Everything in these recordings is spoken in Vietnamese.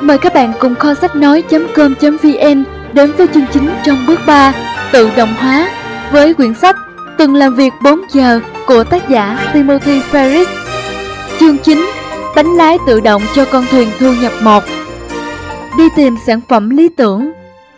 Mời các bạn cùng kho sách nói.com.vn đến với chương chính trong bước 3 tự động hóa với quyển sách Từng làm việc 4 giờ của tác giả Timothy Ferris. Chương 9: Bánh lái tự động cho con thuyền thu nhập 1. Đi tìm sản phẩm lý tưởng.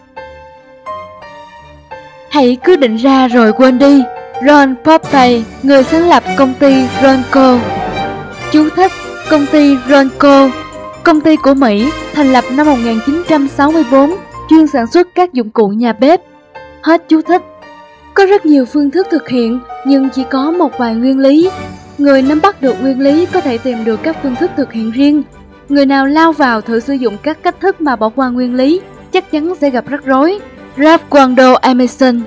Hãy cứ định ra rồi quên đi. Ron Popeil, người sáng lập công ty Ronco. Chú thích: công ty Ronco, công ty của Mỹ, thành lập năm 1964, chuyên sản xuất các dụng cụ nhà bếp. Hết chú thích. Có rất nhiều phương thức thực hiện, nhưng chỉ có một vài nguyên lý. Người nắm bắt được nguyên lý có thể tìm được các phương thức thực hiện riêng. Người nào lao vào thử sử dụng các cách thức mà bỏ qua nguyên lý chắc chắn sẽ gặp rắc rối. Ralph Waldo Emerson.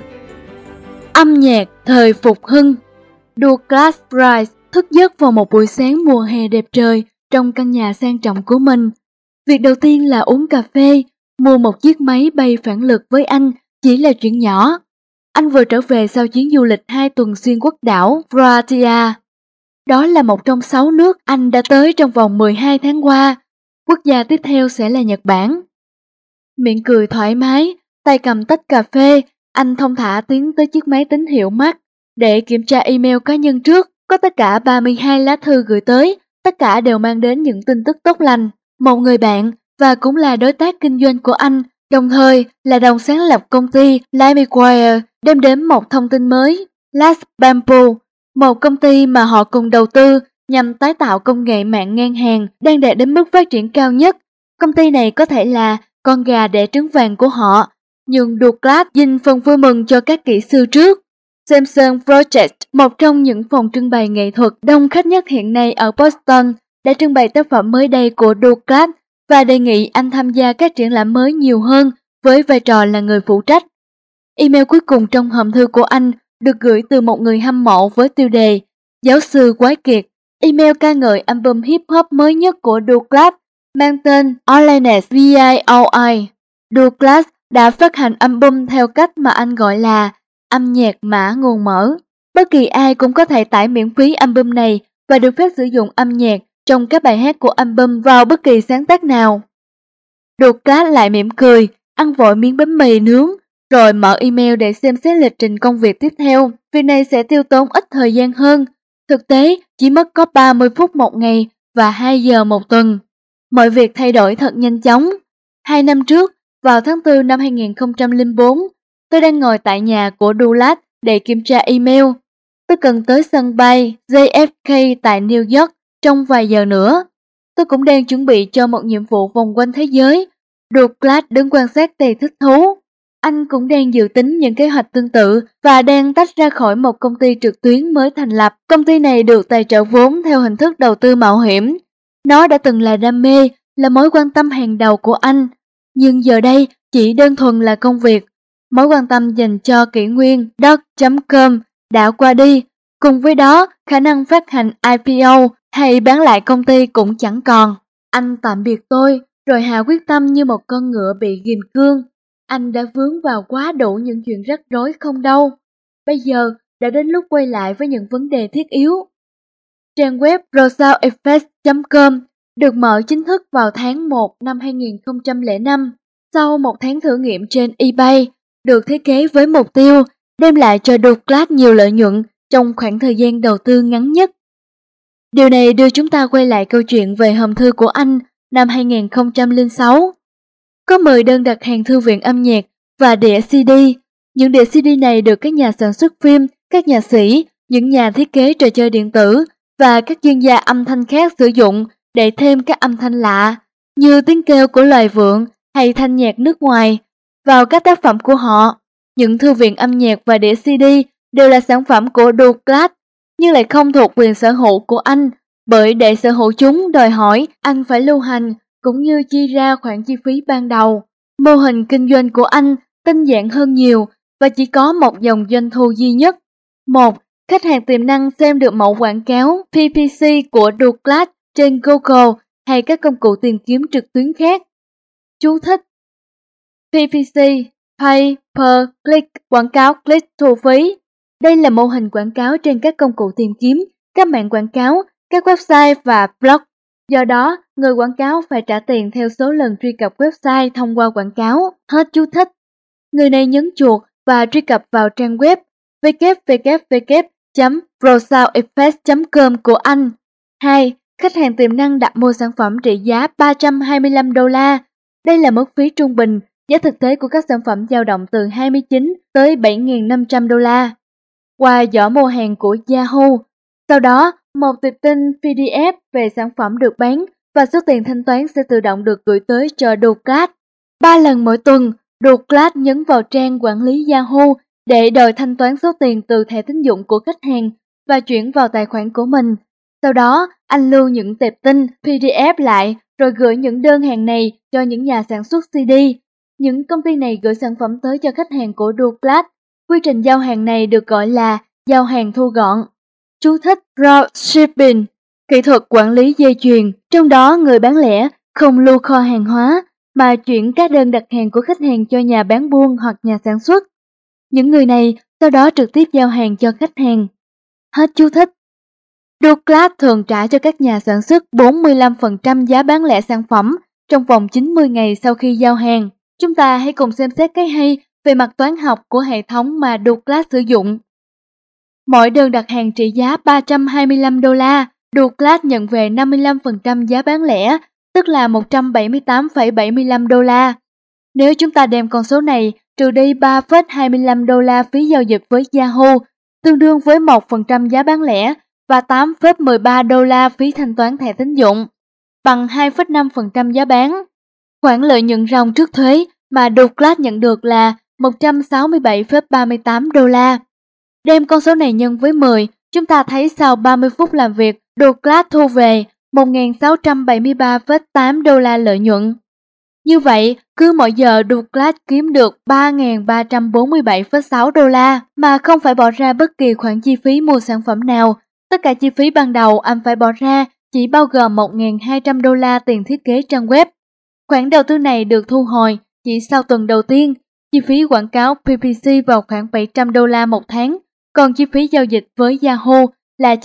Âm nhạc thời phục hưng. Douglas Price thức giấc vào một buổi sáng mùa hè đẹp trời trong căn nhà sang trọng của mình. Việc đầu tiên là uống cà phê. Mua một chiếc máy bay phản lực với anh chỉ là chuyện nhỏ. Anh vừa trở về sau chuyến du lịch 2 tuần xuyên quốc đảo Croatia. Đó là một trong 6 nước anh đã tới trong vòng 12 tháng qua. Quốc gia tiếp theo sẽ là Nhật Bản. Miệng cười thoải mái, tay cầm tách cà phê, anh thong thả tiến tới chiếc máy tín hiệu Mac để kiểm tra email cá nhân trước. Có tất cả 32 lá thư gửi tới, tất cả đều mang đến những tin tức tốt lành. Một người bạn và cũng là đối tác kinh doanh của anh, đồng thời là đồng sáng lập công ty Lightwire, đem đến một thông tin mới. Last Bamboo, một công ty mà họ cùng đầu tư nhằm tái tạo công nghệ mạng ngang hàng đang đạt đến mức phát triển cao nhất. Công ty này có thể là con gà đẻ trứng vàng của họ, nhưng Douglas dành phần vui mừng cho các kỹ sư trước. Samsung Project, một trong những phòng trưng bày nghệ thuật đông khách nhất hiện nay ở Boston, đã trưng bày tác phẩm mới đây của Douglas và đề nghị anh tham gia các triển lãm mới nhiều hơn với vai trò là người phụ trách. Email cuối cùng trong hòm thư của anh được gửi từ một người hâm mộ với tiêu đề Giáo sư quái kiệt. Email ca ngợi album hip hop mới nhất của Douglas mang tên Orleans VIOI. Douglas đã phát hành album theo cách mà anh gọi là âm nhạc mã nguồn mở. Bất kỳ ai cũng có thể tải miễn phí album này và được phép sử dụng âm nhạc trong các bài hát của album vào bất kỳ sáng tác nào. Douglas lại mỉm cười, ăn vội miếng bánh mì nướng, rồi mở email để xem xét lịch trình công việc tiếp theo. Việc này sẽ tiêu tốn ít thời gian hơn. Thực tế, chỉ mất có 30 phút một ngày và 2 giờ một tuần. Mọi việc thay đổi thật nhanh chóng. 2 năm trước, vào tháng 4 năm 2004, tôi đang ngồi tại nhà của Douglas để kiểm tra email. Tôi cần tới sân bay JFK tại New York trong vài giờ nữa. Tôi cũng đang chuẩn bị cho một nhiệm vụ vòng quanh thế giới. Douglas đứng quan sát đầy thích thú. Anh cũng đang dự tính những kế hoạch tương tự và đang tách ra khỏi một công ty trực tuyến mới thành lập. Công ty này được tài trợ vốn theo hình thức đầu tư mạo hiểm. Nó đã từng là đam mê, là mối quan tâm hàng đầu của anh. Nhưng giờ đây chỉ đơn thuần là công việc. Mối quan tâm dành cho kỷ nguyên Dot.com đã qua đi. Cùng với đó, khả năng phát hành IPO hay bán lại công ty cũng chẳng còn. Anh tạm biệt tôi, rồi hạ quyết tâm như một con ngựa bị ghim cương. Anh đã vướng vào quá đủ những chuyện rắc rối không đâu. Bây giờ đã đến lúc quay lại với những vấn đề thiết yếu. Trang web rosaleffect.com được mở chính thức vào tháng 1 năm 2005. Sau một tháng thử nghiệm trên eBay, được thiết kế với mục tiêu đem lại cho Douglas nhiều lợi nhuận trong khoảng thời gian đầu tư ngắn nhất. Điều này đưa chúng ta quay lại câu chuyện về hòm thư của anh năm 2006. Có 10 đơn đặt hàng thư viện âm nhạc và đĩa CD. Những đĩa CD này được các nhà sản xuất phim, các nhạc sĩ, những nhà thiết kế trò chơi điện tử và các chuyên gia âm thanh khác sử dụng để thêm các âm thanh lạ như tiếng kêu của loài vượn hay thanh nhạc nước ngoài vào các tác phẩm của họ. Những thư viện âm nhạc và đĩa CD đều là sản phẩm của Douglas nhưng lại không thuộc quyền sở hữu của anh, bởi để sở hữu chúng đòi hỏi anh phải lưu hành cũng như chi ra khoản chi phí ban đầu. Mô hình kinh doanh của anh tinh giản hơn nhiều và chỉ có một dòng doanh thu duy nhất. 1. Khách hàng tiềm năng xem được mẫu quảng cáo PPC của Douglas trên Google hay các công cụ tìm kiếm trực tuyến khác. Chú thích: PPC, Pay Per Click, quảng cáo click thu phí. Đây là mô hình quảng cáo trên các công cụ tìm kiếm, các mạng quảng cáo, các website và blog. Do đó, người quảng cáo phải trả tiền theo số lần truy cập website thông qua quảng cáo. Hết chú thích. Người này nhấn chuột và truy cập vào trang web www.browsereffects.com của anh. 2. Khách hàng tiềm năng đặt mua sản phẩm trị giá $325. Đây là mức phí trung bình, giá thực tế của các sản phẩm dao động từ 29 tới $7.500. Qua giỏ mua hàng của Yahoo. Sau đó, một tệp tin PDF về sản phẩm được bán và số tiền thanh toán sẽ tự động được gửi tới cho Douglas. 3 lần mỗi tuần, Douglas nhấn vào trang quản lý Yahoo để đòi thanh toán số tiền từ thẻ tín dụng của khách hàng và chuyển vào tài khoản của mình. Sau đó, anh lưu những tệp tin PDF lại rồi gửi những đơn hàng này cho những nhà sản xuất CD. Những công ty này gửi sản phẩm tới cho khách hàng của Douglas. Quy trình giao hàng này được gọi là giao hàng thu gọn. Chú thích dropshipping, kỹ thuật quản lý dây chuyền, trong đó người bán lẻ không lưu kho hàng hóa mà chuyển các đơn đặt hàng của khách hàng cho nhà bán buôn hoặc nhà sản xuất. Những người này sau đó trực tiếp giao hàng cho khách hàng. Hết chú thích. Douglas thường trả cho các nhà sản xuất 45% giá bán lẻ sản phẩm trong vòng 90 ngày sau khi giao hàng. Chúng ta hãy cùng xem xét cái hay về mặt toán học của hệ thống mà Douglas sử dụng. Mỗi đơn đặt hàng trị giá $325, Douglas nhận về 55% giá bán lẻ, tức là $178,75. Nếu chúng ta đem con số này trừ đi $3,25 phí giao dịch với Yahoo, tương đương với 1% giá bán lẻ và $8,13 phí thanh toán thẻ tín dụng, bằng 2,5% giá bán. Khoản lợi nhuận ròng trước thuế mà Douglas nhận được là $167,38. Đem con số này nhân với 10, chúng ta thấy sau 30 phút làm việc, Douglas thu về $1.673,8 lợi nhuận. Như vậy, cứ mỗi giờ Douglas kiếm được $3.347,6 mà không phải bỏ ra bất kỳ khoản chi phí mua sản phẩm nào. Tất cả chi phí ban đầu anh phải bỏ ra chỉ bao gồm $1.200 tiền thiết kế trang web. Khoản đầu tư này được thu hồi chỉ sau tuần đầu tiên. Chi phí quảng cáo PPC vào khoảng $700 một tháng, còn chi phí giao dịch với Yahoo là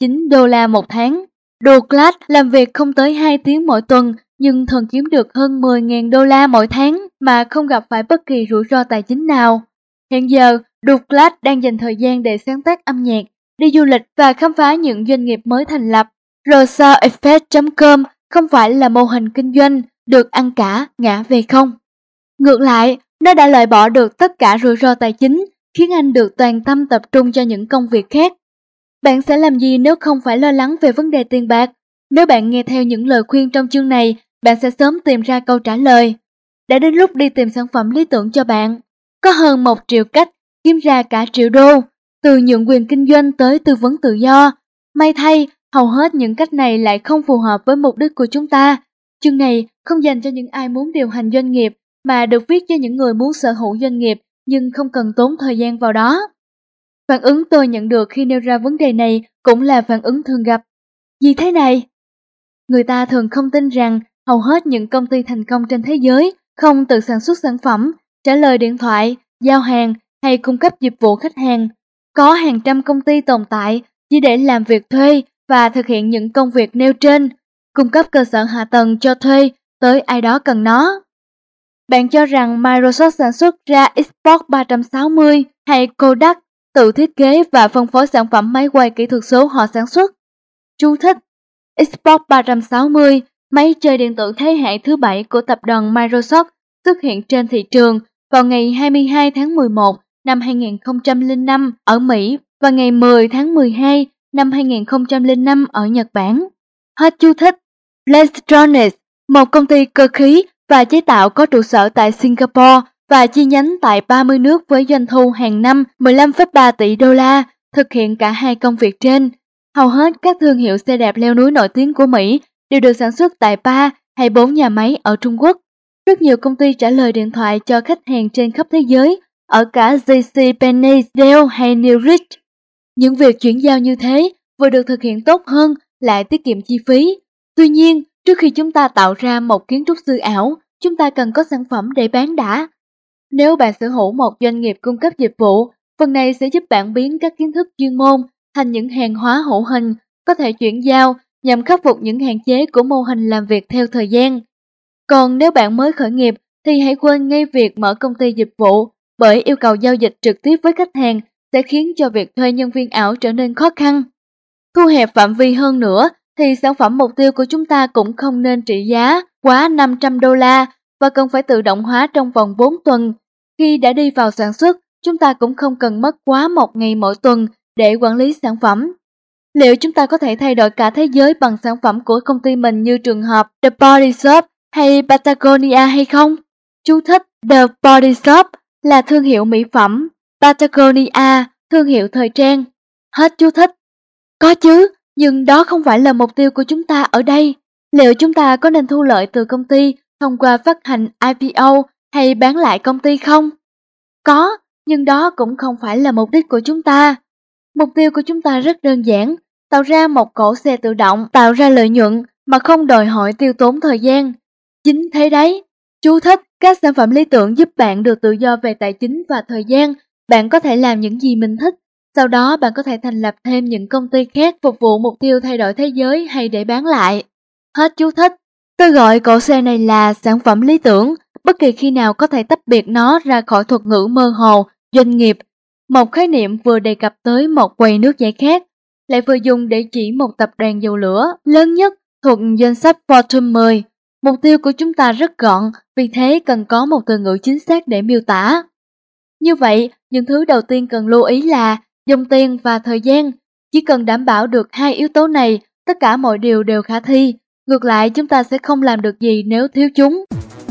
$99 một tháng. Douglas làm việc không tới 2 tiếng mỗi tuần nhưng thường kiếm được hơn $10.000 mỗi tháng mà không gặp phải bất kỳ rủi ro tài chính nào. Hiện giờ, Douglas đang dành thời gian để sáng tác âm nhạc, đi du lịch và khám phá những doanh nghiệp mới thành lập. Browsereffects.com không phải là mô hình kinh doanh được ăn cả ngã về không. Ngược lại, nó đã loại bỏ được tất cả rủi ro tài chính, khiến anh được toàn tâm tập trung cho những công việc khác. Bạn sẽ làm gì nếu không phải lo lắng về vấn đề tiền bạc? Nếu bạn nghe theo những lời khuyên trong chương này, bạn sẽ sớm tìm ra câu trả lời. Đã đến lúc đi tìm sản phẩm lý tưởng cho bạn. Có hơn 1 triệu cách kiếm ra cả triệu đô, từ nhượng quyền kinh doanh tới tư vấn tự do. May thay, hầu hết những cách này lại không phù hợp với mục đích của chúng ta. Chương này không dành cho những ai muốn điều hành doanh nghiệp, mà được viết cho những người muốn sở hữu doanh nghiệp nhưng không cần tốn thời gian vào đó. Phản ứng tôi nhận được khi nêu ra vấn đề này cũng là phản ứng thường gặp. Gì thế này? Người ta thường không tin rằng hầu hết những công ty thành công trên thế giới không tự sản xuất sản phẩm, trả lời điện thoại, giao hàng hay cung cấp dịch vụ khách hàng. Có hàng trăm công ty tồn tại chỉ để làm việc thuê và thực hiện những công việc nêu trên, cung cấp cơ sở hạ tầng cho thuê tới ai đó cần nó. Bạn cho rằng Microsoft sản xuất ra Xbox 360 hay Kodak tự thiết kế và phân phối sản phẩm máy quay kỹ thuật số họ sản xuất? Chú thích: Xbox 360, máy chơi điện tử thế hệ thứ 7 của tập đoàn Microsoft, xuất hiện trên thị trường vào ngày 22 tháng 11 năm 2005 ở Mỹ và ngày 10 tháng 12 năm 2005 ở Nhật Bản. Hết chú thích. Lextronics, một công ty cơ khí và chế tạo có trụ sở tại Singapore và chi nhánh tại 30 nước với doanh thu hàng năm $15,3 tỷ, thực hiện cả hai công việc trên. Hầu hết các thương hiệu xe đạp leo núi nổi tiếng của Mỹ đều được sản xuất tại 3 hay 4 nhà máy ở Trung Quốc. Rất nhiều công ty trả lời điện thoại cho khách hàng trên khắp thế giới, ở cả JCPenney, Dell hay Newrich. Những việc chuyển giao như thế vừa được thực hiện tốt hơn lại tiết kiệm chi phí. Tuy nhiên, trước khi chúng ta tạo ra một kiến trúc sư ảo, chúng ta cần có sản phẩm để bán đã. Nếu bạn sở hữu một doanh nghiệp cung cấp dịch vụ, phần này sẽ giúp bạn biến các kiến thức chuyên môn thành những hàng hóa hữu hình, có thể chuyển giao nhằm khắc phục những hạn chế của mô hình làm việc theo thời gian. Còn nếu bạn mới khởi nghiệp thì hãy quên ngay việc mở công ty dịch vụ, bởi yêu cầu giao dịch trực tiếp với khách hàng sẽ khiến cho việc thuê nhân viên ảo trở nên khó khăn. Thu hẹp phạm vi hơn nữa thì sản phẩm mục tiêu của chúng ta cũng không nên trị giá quá $500 và cần phải tự động hóa trong vòng 4 tuần. Khi đã đi vào sản xuất, chúng ta cũng không cần mất quá 1 ngày mỗi tuần để quản lý sản phẩm. Liệu chúng ta có thể thay đổi cả thế giới bằng sản phẩm của công ty mình như trường hợp The Body Shop hay Patagonia hay không? Chú thích: The Body Shop là thương hiệu mỹ phẩm, Patagonia thương hiệu thời trang. Hết chú thích. Có chứ, nhưng đó không phải là mục tiêu của chúng ta ở đây. Liệu chúng ta có nên thu lợi từ công ty thông qua phát hành IPO hay bán lại công ty không? Có, nhưng đó cũng không phải là mục đích của chúng ta. Mục tiêu của chúng ta rất đơn giản, tạo ra một cỗ xe tự động, tạo ra lợi nhuận mà không đòi hỏi tiêu tốn thời gian. Chính thế đấy. Chú thích: các sản phẩm lý tưởng giúp bạn được tự do về tài chính và thời gian. Bạn có thể làm những gì mình thích. Sau đó bạn có thể thành lập thêm những công ty khác phục vụ mục tiêu thay đổi thế giới hay để bán lại. Hết chú thích. Tôi gọi cỗ xe này là sản phẩm lý tưởng, bất kỳ khi nào có thể tách biệt nó ra khỏi thuật ngữ mơ hồ, doanh nghiệp. Một khái niệm vừa đề cập tới một quầy nước giải khát, lại vừa dùng để chỉ một tập đoàn dầu lửa lớn nhất thuộc danh sách Fortune 10. Mục tiêu của chúng ta rất gọn, vì thế cần có một từ ngữ chính xác để miêu tả. Như vậy, những thứ đầu tiên cần lưu ý là dòng tiền và thời gian. Chỉ cần đảm bảo được hai yếu tố này, tất cả mọi điều đều khả thi. Ngược lại, chúng ta sẽ không làm được gì nếu thiếu chúng.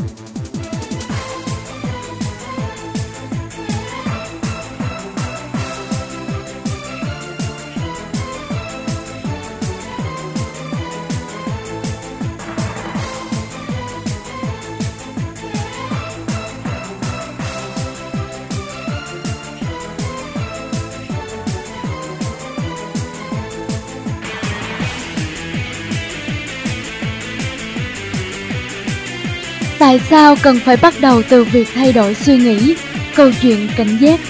Tại sao cần phải bắt đầu từ việc thay đổi suy nghĩ? Câu chuyện cảnh giác.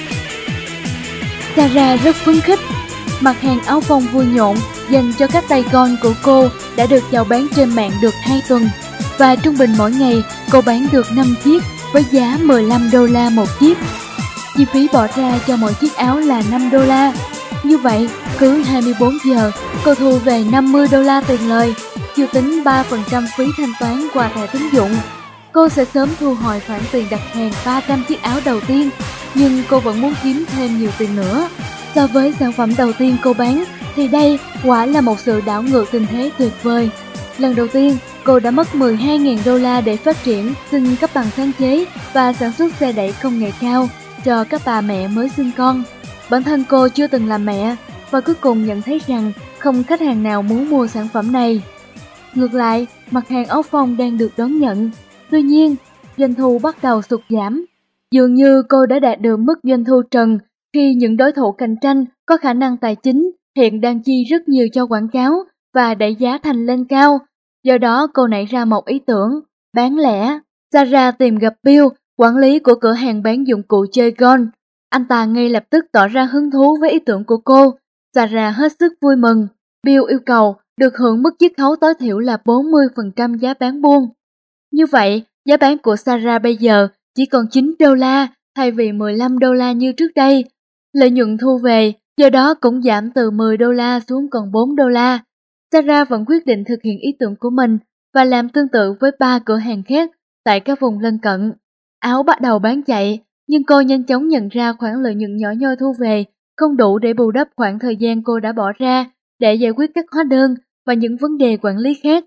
Sarah rất phấn khích. Mặt hàng áo phông vui nhộn dành cho các tay gôn của cô đã được chào bán trên mạng được 2 tuần. Và trung bình mỗi ngày cô bán được 5 chiếc với giá $15 một chiếc. Chi phí bỏ ra cho mỗi chiếc áo là $5. Như vậy, cứ 24 giờ cô thu về $50 tiền lời, chưa tính 3% phí thanh toán qua thẻ tín dụng. Cô sẽ sớm thu hồi khoản tiền đặt hàng 300 chiếc áo đầu tiên, nhưng cô vẫn muốn kiếm thêm nhiều tiền nữa. So với sản phẩm đầu tiên cô bán, thì đây quả là một sự đảo ngược tình thế tuyệt vời. Lần đầu tiên, cô đã mất $12.000 để phát triển, xin cấp bằng sáng chế và sản xuất xe đẩy công nghệ cao cho các bà mẹ mới sinh con. Bản thân cô chưa từng làm mẹ và cuối cùng nhận thấy rằng không khách hàng nào muốn mua sản phẩm này. Ngược lại, mặt hàng áo phông đang được đón nhận. Tuy nhiên, doanh thu bắt đầu sụt giảm. Dường như cô đã đạt được mức doanh thu trần khi những đối thủ cạnh tranh có khả năng tài chính hiện đang chi rất nhiều cho quảng cáo và đẩy giá thành lên cao. Do đó cô nảy ra một ý tưởng, bán lẻ. Sarah tìm gặp Bill, quản lý của cửa hàng bán dụng cụ chơi golf. Anh ta ngay lập tức tỏ ra hứng thú với ý tưởng của cô. Sarah hết sức vui mừng. Bill yêu cầu được hưởng mức chiết khấu tối thiểu là 40% giá bán buôn. Như vậy, giá bán của Sarah bây giờ chỉ còn $9 thay vì $15 như trước đây. Lợi nhuận thu về do đó cũng giảm từ $10 xuống còn $4. Sarah vẫn quyết định thực hiện ý tưởng của mình và làm tương tự với 3 cửa hàng khác tại các vùng lân cận. Áo bắt đầu bán chạy, nhưng cô nhanh chóng nhận ra khoản lợi nhuận nhỏ nhoi thu về không đủ để bù đắp khoảng thời gian cô đã bỏ ra để giải quyết các hóa đơn và những vấn đề quản lý khác.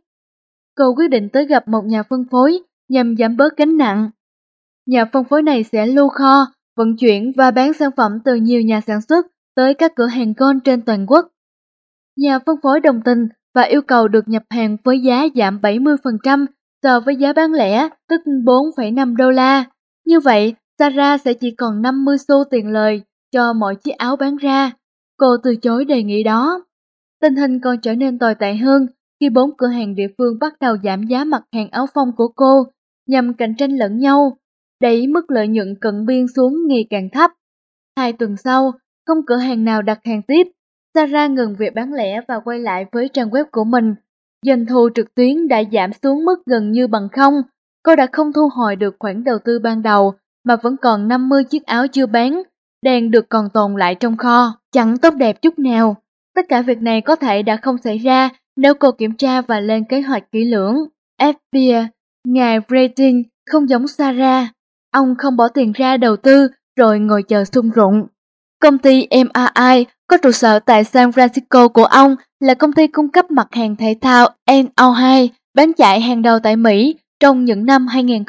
Cô quyết định tới gặp một nhà phân phối nhằm giảm bớt gánh nặng. Nhà phân phối này sẽ lưu kho, vận chuyển và bán sản phẩm từ nhiều nhà sản xuất tới các cửa hàng golf trên toàn quốc. Nhà phân phối đồng tình và yêu cầu được nhập hàng với giá giảm 70% so với giá bán lẻ, tức $4,5. Như vậy, Sarah sẽ chỉ còn 50 xu tiền lời cho mỗi chiếc áo bán ra. Cô từ chối đề nghị đó. Tình hình còn trở nên tồi tệ hơn khi 4 cửa hàng địa phương bắt đầu giảm giá mặt hàng áo phông của cô nhằm cạnh tranh lẫn nhau, đẩy mức lợi nhuận cận biên xuống ngày càng thấp. 2 tuần sau, không cửa hàng nào đặt hàng tiếp. Sarah ngừng việc bán lẻ và quay lại với trang web của mình. Doanh thu trực tuyến đã giảm xuống mức gần như bằng không. Cô đã không thu hồi được khoản đầu tư ban đầu mà vẫn còn 50 chiếc áo chưa bán, đang được còn tồn lại trong kho. Chẳng tốt đẹp chút nào. Tất cả việc này có thể đã không xảy ra nếu cô kiểm tra và lên kế hoạch kỹ lưỡng. FBI, ngài Rating không giống Sarah. Ông không bỏ tiền ra đầu tư rồi ngồi chờ sung rụng. Công ty MRI có trụ sở tại San Francisco của ông là công ty cung cấp mặt hàng thể thao NO2 bán chạy hàng đầu tại Mỹ trong những năm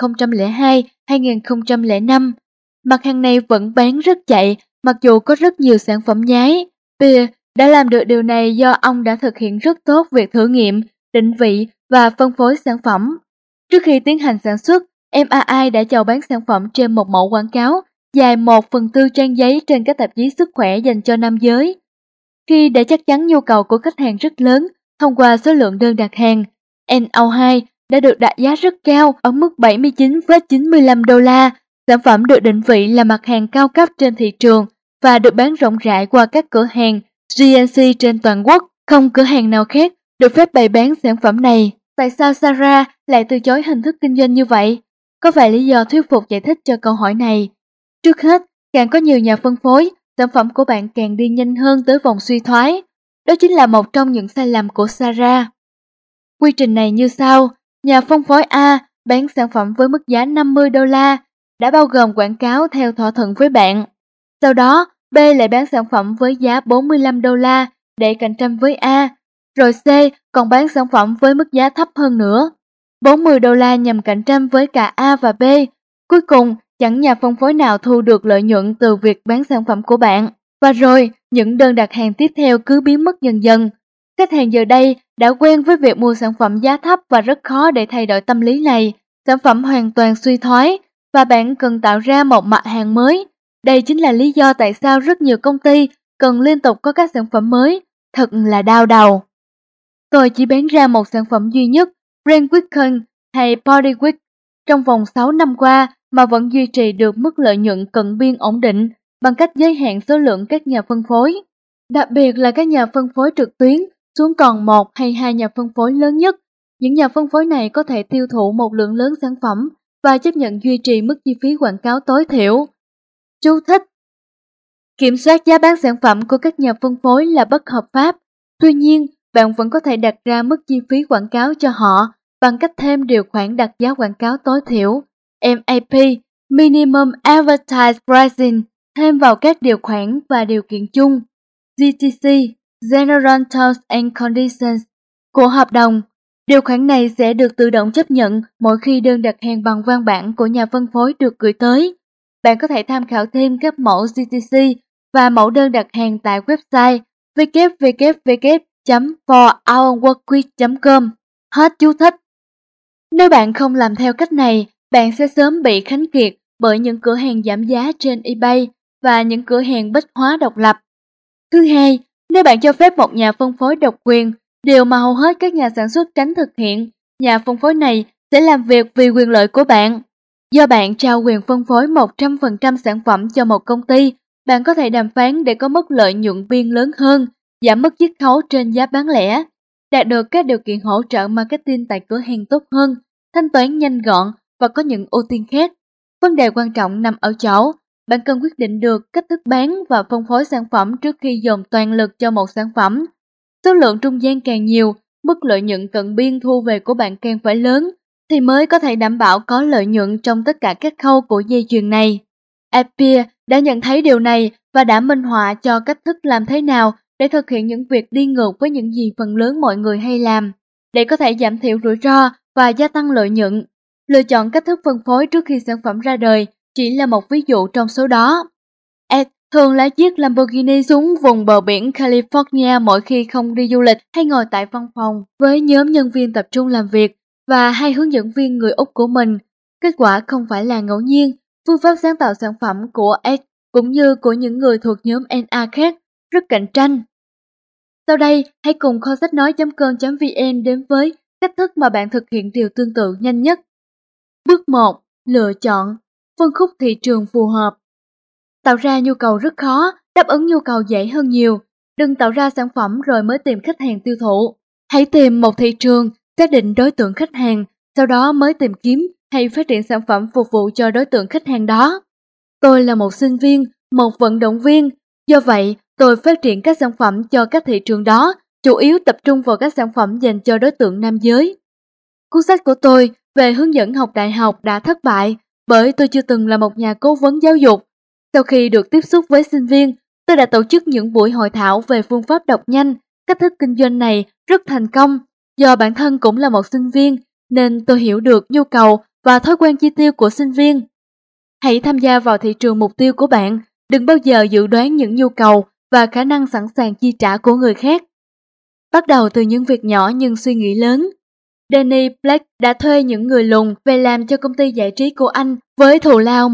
2002-2005. Mặt hàng này vẫn bán rất chạy mặc dù có rất nhiều sản phẩm nhái. Pierre đã làm được điều này do ông đã thực hiện rất tốt việc thử nghiệm, định vị và phân phối sản phẩm. Trước khi tiến hành sản xuất, MRI đã chào bán sản phẩm trên một mẫu quảng cáo dài 1/4 trang giấy trên các tạp chí sức khỏe dành cho nam giới. Khi đã chắc chắn nhu cầu của khách hàng rất lớn thông qua số lượng đơn đặt hàng, NO2 đã được đặt giá rất cao ở mức 79,95 đô la. Sản phẩm được định vị là mặt hàng cao cấp trên thị trường và được bán rộng rãi qua các cửa hàng GNC trên toàn quốc. Không cửa hàng nào khác được phép bày bán sản phẩm này. Tại sao Sarah lại từ chối hình thức kinh doanh như vậy? Có vài lý do thuyết phục giải thích cho câu hỏi này. Trước hết, càng có nhiều nhà phân phối, sản phẩm của bạn càng đi nhanh hơn tới vòng suy thoái. Đó chính là một trong những sai lầm của Sarah. Quy trình này như sau: nhà phân phối A bán sản phẩm với mức giá 50 đô la, đã bao gồm quảng cáo theo thỏa thuận với bạn. Sau đó, B lại bán sản phẩm với giá 45 đô la để cạnh tranh với A, rồi C còn bán sản phẩm với mức giá thấp hơn nữa, 40 đô la nhằm cạnh tranh với cả A và B. Cuối cùng, chẳng nhà phân phối nào thu được lợi nhuận từ việc bán sản phẩm của bạn. Và rồi, những đơn đặt hàng tiếp theo cứ biến mất dần dần. Khách hàng giờ đây đã quen với việc mua sản phẩm giá thấp và rất khó để thay đổi tâm lý này. Sản phẩm hoàn toàn suy thoái và bạn cần tạo ra một mặt hàng mới. Đây chính là lý do tại sao rất nhiều công ty cần liên tục có các sản phẩm mới. Thật là đau đầu. Tôi chỉ bán ra một sản phẩm duy nhất, Brand Weekend hay Body Week, trong vòng 6 năm qua mà vẫn duy trì được mức lợi nhuận cận biên ổn định bằng cách giới hạn số lượng các nhà phân phối. Đặc biệt là các nhà phân phối trực tuyến xuống còn 1 hay 2 nhà phân phối lớn nhất. Những nhà phân phối này có thể tiêu thụ một lượng lớn sản phẩm và chấp nhận duy trì mức chi phí quảng cáo tối thiểu. Chú thích: kiểm soát giá bán sản phẩm của các nhà phân phối là bất hợp pháp. Tuy nhiên, bạn vẫn có thể đặt ra mức chi phí quảng cáo cho họ bằng cách thêm điều khoản đặt giá quảng cáo tối thiểu MAP, Minimum Advertised Pricing, thêm vào các điều khoản và điều kiện chung GTC, General Terms and Conditions của hợp đồng. Điều khoản này sẽ được tự động chấp nhận mỗi khi đơn đặt hàng bằng văn bản của nhà phân phối được gửi tới. Bạn có thể tham khảo thêm các mẫu GTC và mẫu đơn đặt hàng tại website www.forourworkweek.com. Hết chú thích. Nếu bạn không làm theo cách này, bạn sẽ sớm bị khánh kiệt bởi những cửa hàng giảm giá trên eBay và những cửa hàng bách hóa độc lập. Thứ hai, nếu bạn cho phép một nhà phân phối độc quyền, điều mà hầu hết các nhà sản xuất tránh thực hiện, nhà phân phối này sẽ làm việc vì quyền lợi của bạn. Do bạn trao quyền phân phối 100% sản phẩm cho một công ty, bạn có thể đàm phán để có mức lợi nhuận biên lớn hơn, giảm mức chiết khấu trên giá bán lẻ, đạt được các điều kiện hỗ trợ marketing tại cửa hàng tốt hơn, thanh toán nhanh gọn và có những ưu tiên khác. Vấn đề quan trọng nằm ở chỗ, bạn cần quyết định được cách thức bán và phân phối sản phẩm trước khi dồn toàn lực cho một sản phẩm. Số lượng trung gian càng nhiều, mức lợi nhuận cận biên thu về của bạn càng phải lớn, thì mới có thể đảm bảo có lợi nhuận trong tất cả các khâu của dây chuyền này. Appiah đã nhận thấy điều này và đã minh họa cho cách thức làm thế nào để thực hiện những việc đi ngược với những gì phần lớn mọi người hay làm, để có thể giảm thiểu rủi ro và gia tăng lợi nhuận. Lựa chọn cách thức phân phối trước khi sản phẩm ra đời chỉ là một ví dụ trong số đó. Ed thường lái chiếc Lamborghini xuống vùng bờ biển California mỗi khi không đi du lịch hay ngồi tại văn phòng với nhóm nhân viên tập trung làm việc và hai hướng dẫn viên người Úc của mình. Kết quả không phải là ngẫu nhiên, phương pháp sáng tạo sản phẩm của Ed cũng như của những người thuộc nhóm NA khác rất cạnh tranh. Sau đây, hãy cùng kho sách nói.com.vn đến với cách thức mà bạn thực hiện điều tương tự nhanh nhất. Bước 1. Lựa chọn, phân khúc thị trường phù hợp. Tạo ra nhu cầu rất khó, đáp ứng nhu cầu dễ hơn nhiều. đừng tạo ra sản phẩm rồi mới tìm khách hàng tiêu thụ. Hãy tìm một thị trường, xác định đối tượng khách hàng, sau đó mới tìm kiếm hay phát triển sản phẩm phục vụ cho đối tượng khách hàng đó. Tôi là một sinh viên, một vận động viên, do vậy tôi phát triển các sản phẩm cho các thị trường đó, chủ yếu tập trung vào các sản phẩm dành cho đối tượng nam giới. Cuốn sách của tôi về hướng dẫn học đại học đã thất bại bởi tôi chưa từng là một nhà cố vấn giáo dục. Sau khi được tiếp xúc với sinh viên, tôi đã tổ chức những buổi hội thảo về phương pháp đọc nhanh. Cách thức kinh doanh này rất thành công. Do bản thân cũng là một sinh viên nên tôi hiểu được nhu cầu và thói quen chi tiêu của sinh viên. Hãy tham gia vào thị trường mục tiêu của bạn, đừng bao giờ dự đoán những nhu cầu và khả năng sẵn sàng chi trả của người khác. Bắt đầu từ những việc nhỏ nhưng suy nghĩ lớn. Danny Black đã thuê những người lùn về làm cho công ty giải trí của anh với thù lao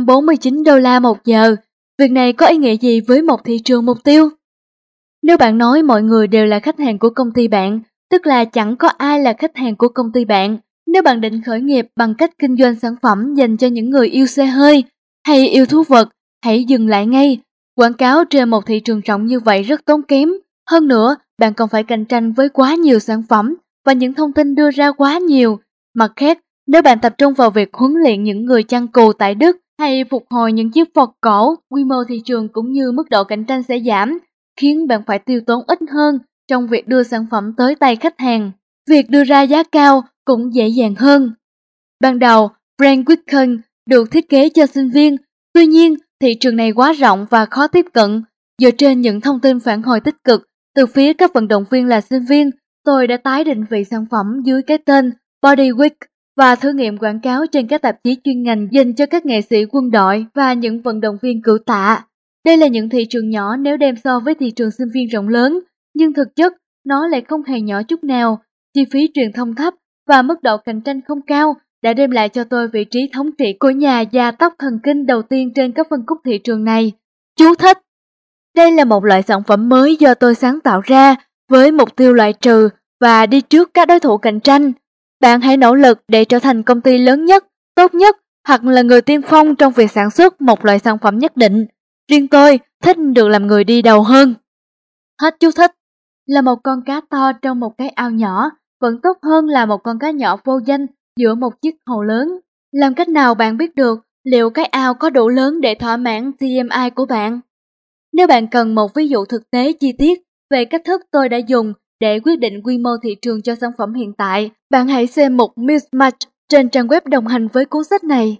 $149 một giờ. Việc này có ý nghĩa gì với một thị trường mục tiêu? Nếu bạn nói mọi người đều là khách hàng của công ty bạn, tức là chẳng có ai là khách hàng của công ty bạn. Nếu bạn định khởi nghiệp bằng cách kinh doanh sản phẩm dành cho những người yêu xe hơi hay yêu thú vật, hãy dừng lại ngay. Quảng cáo trên một thị trường rộng như vậy rất tốn kém. Hơn nữa, bạn còn phải cạnh tranh với quá nhiều sản phẩm và những thông tin đưa ra quá nhiều. Mặt khác, nếu bạn tập trung vào việc huấn luyện những người chăn cừu tại Đức hay phục hồi những chiếc Ford cổ, quy mô thị trường cũng như mức độ cạnh tranh sẽ giảm, khiến bạn phải tiêu tốn ít hơn trong việc đưa sản phẩm tới tay khách hàng. Việc đưa ra giá cao cũng dễ dàng hơn. Ban đầu, Brand Weekend được thiết kế cho sinh viên, tuy nhiên thị trường này quá rộng và khó tiếp cận. Dựa trên những thông tin phản hồi tích cực từ phía các vận động viên là sinh viên, tôi đã tái định vị sản phẩm dưới cái tên Body Week và thử nghiệm quảng cáo trên các tạp chí chuyên ngành dành cho các nghệ sĩ quân đội và những vận động viên cử tạ. Đây là những thị trường nhỏ nếu đem so với thị trường sinh viên rộng lớn, nhưng thực chất nó lại không hề nhỏ chút nào. Chi phí truyền thông thấp và mức độ cạnh tranh không cao đã đem lại cho tôi vị trí thống trị của nhà gia tốc thần kinh đầu tiên trên các phân khúc thị trường này. Chú thích: đây là một loại sản phẩm mới do tôi sáng tạo ra với mục tiêu loại trừ và đi trước các đối thủ cạnh tranh. Bạn hãy nỗ lực để trở thành công ty lớn nhất, tốt nhất hoặc là người tiên phong trong việc sản xuất một loại sản phẩm nhất định. Riêng tôi thích được làm người đi đầu hơn. Hết chú thích. Là một con cá to trong một cái ao nhỏ vẫn tốt hơn là một con cá nhỏ vô danh giữa một chiếc hồ lớn. Làm cách nào bạn biết được liệu cái ao có đủ lớn để thỏa mãn TMI của bạn? Nếu bạn cần một ví dụ thực tế chi tiết về cách thức tôi đã dùng để quyết định quy mô thị trường cho sản phẩm hiện tại, bạn hãy xem mục Mismatch trên trang web đồng hành với cuốn sách này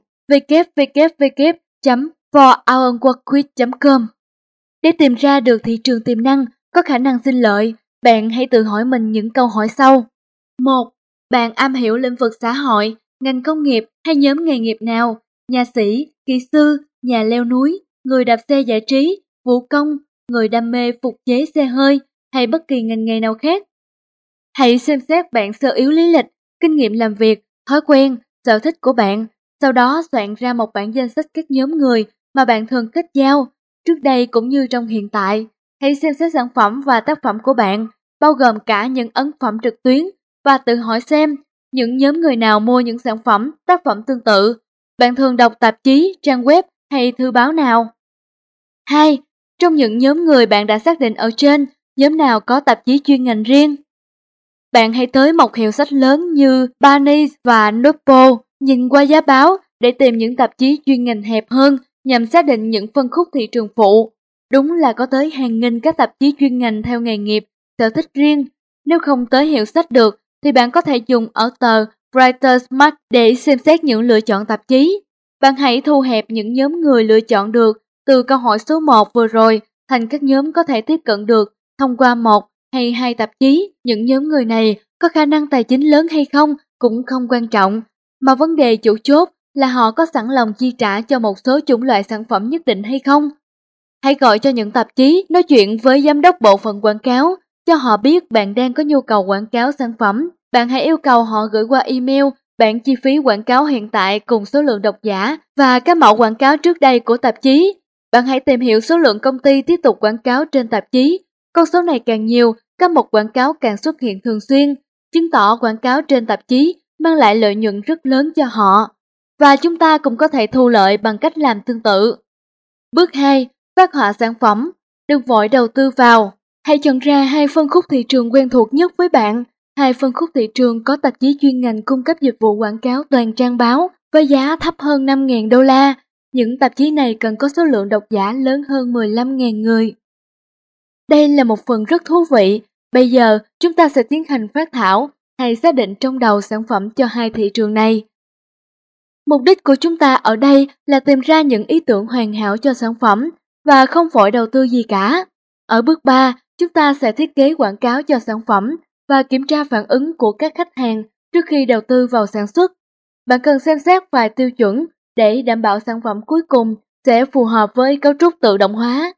www.forourworkweek.com. Để tìm ra được thị trường tiềm năng có khả năng sinh lợi, bạn hãy tự hỏi mình những câu hỏi sau. 1. Bạn am hiểu lĩnh vực xã hội, ngành công nghiệp hay nhóm nghề nghiệp nào? Nha sĩ, kỹ sư, nhà leo núi, người đạp xe giải trí, vũ công, người đam mê phục chế xe hơi hay bất kỳ ngành nghề nào khác. Hãy xem xét bảng sơ yếu lý lịch, kinh nghiệm làm việc, thói quen, sở thích của bạn, sau đó soạn ra một bảng danh sách các nhóm người mà bạn thường kết giao, trước đây cũng như trong hiện tại. Hãy xem xét sản phẩm và tác phẩm của bạn, bao gồm cả những ấn phẩm trực tuyến, và tự hỏi xem những nhóm người nào mua những sản phẩm, tác phẩm tương tự. Bạn thường đọc tạp chí, trang web hay thư báo nào? 2. Trong những nhóm người bạn đã xác định ở trên, nhóm nào có tạp chí chuyên ngành riêng? Bạn hãy tới một hiệu sách lớn như Barnes và Noble, nhìn qua giá báo để tìm những tạp chí chuyên ngành hẹp hơn nhằm xác định những phân khúc thị trường phụ. Đúng là có tới hàng nghìn các tạp chí chuyên ngành theo nghề nghiệp, sở thích riêng. Nếu không tới hiệu sách được, thì bạn có thể dùng ở tờ Writer's Mark để xem xét những lựa chọn tạp chí. Bạn hãy thu hẹp những nhóm người lựa chọn được từ câu hỏi số 1 vừa rồi thành các nhóm có thể tiếp cận được thông qua một hay hai tạp chí. Những nhóm người này có khả năng tài chính lớn hay không cũng không quan trọng, mà vấn đề chủ chốt là họ có sẵn lòng chi trả cho một số chủng loại sản phẩm nhất định hay không. Hãy gọi cho những tạp chí, nói chuyện với giám đốc bộ phận quảng cáo, cho họ biết bạn đang có nhu cầu quảng cáo sản phẩm. Bạn hãy yêu cầu họ gửi qua email bảng chi phí quảng cáo hiện tại cùng số lượng độc giả và các mẫu quảng cáo trước đây của tạp chí. Bạn hãy tìm hiểu số lượng công ty tiếp tục quảng cáo trên tạp chí. Con số này càng nhiều, các mục quảng cáo càng xuất hiện thường xuyên, chứng tỏ quảng cáo trên tạp chí mang lại lợi nhuận rất lớn cho họ. Và chúng ta cũng có thể thu lợi bằng cách làm tương tự. Bước 2. Phát họa sản phẩm. Đừng vội đầu tư vào. Hãy chọn ra 2 phân khúc thị trường quen thuộc nhất với bạn. 2 phân khúc thị trường có tạp chí chuyên ngành cung cấp dịch vụ quảng cáo toàn trang báo với giá thấp hơn 5.000 đô la. Những tạp chí này cần có số lượng độc giả lớn hơn 15.000 người. Đây là một phần rất thú vị. Bây giờ, chúng ta sẽ tiến hành phác thảo hay xác định trong đầu sản phẩm cho 2 thị trường này. Mục đích của chúng ta ở đây là tìm ra những ý tưởng hoàn hảo cho sản phẩm và không vội đầu tư gì cả. Ở bước 3, chúng ta sẽ thiết kế quảng cáo cho sản phẩm và kiểm tra phản ứng của các khách hàng trước khi đầu tư vào sản xuất. Bạn cần xem xét vài tiêu chuẩn để đảm bảo sản phẩm cuối cùng sẽ phù hợp với cấu trúc tự động hóa.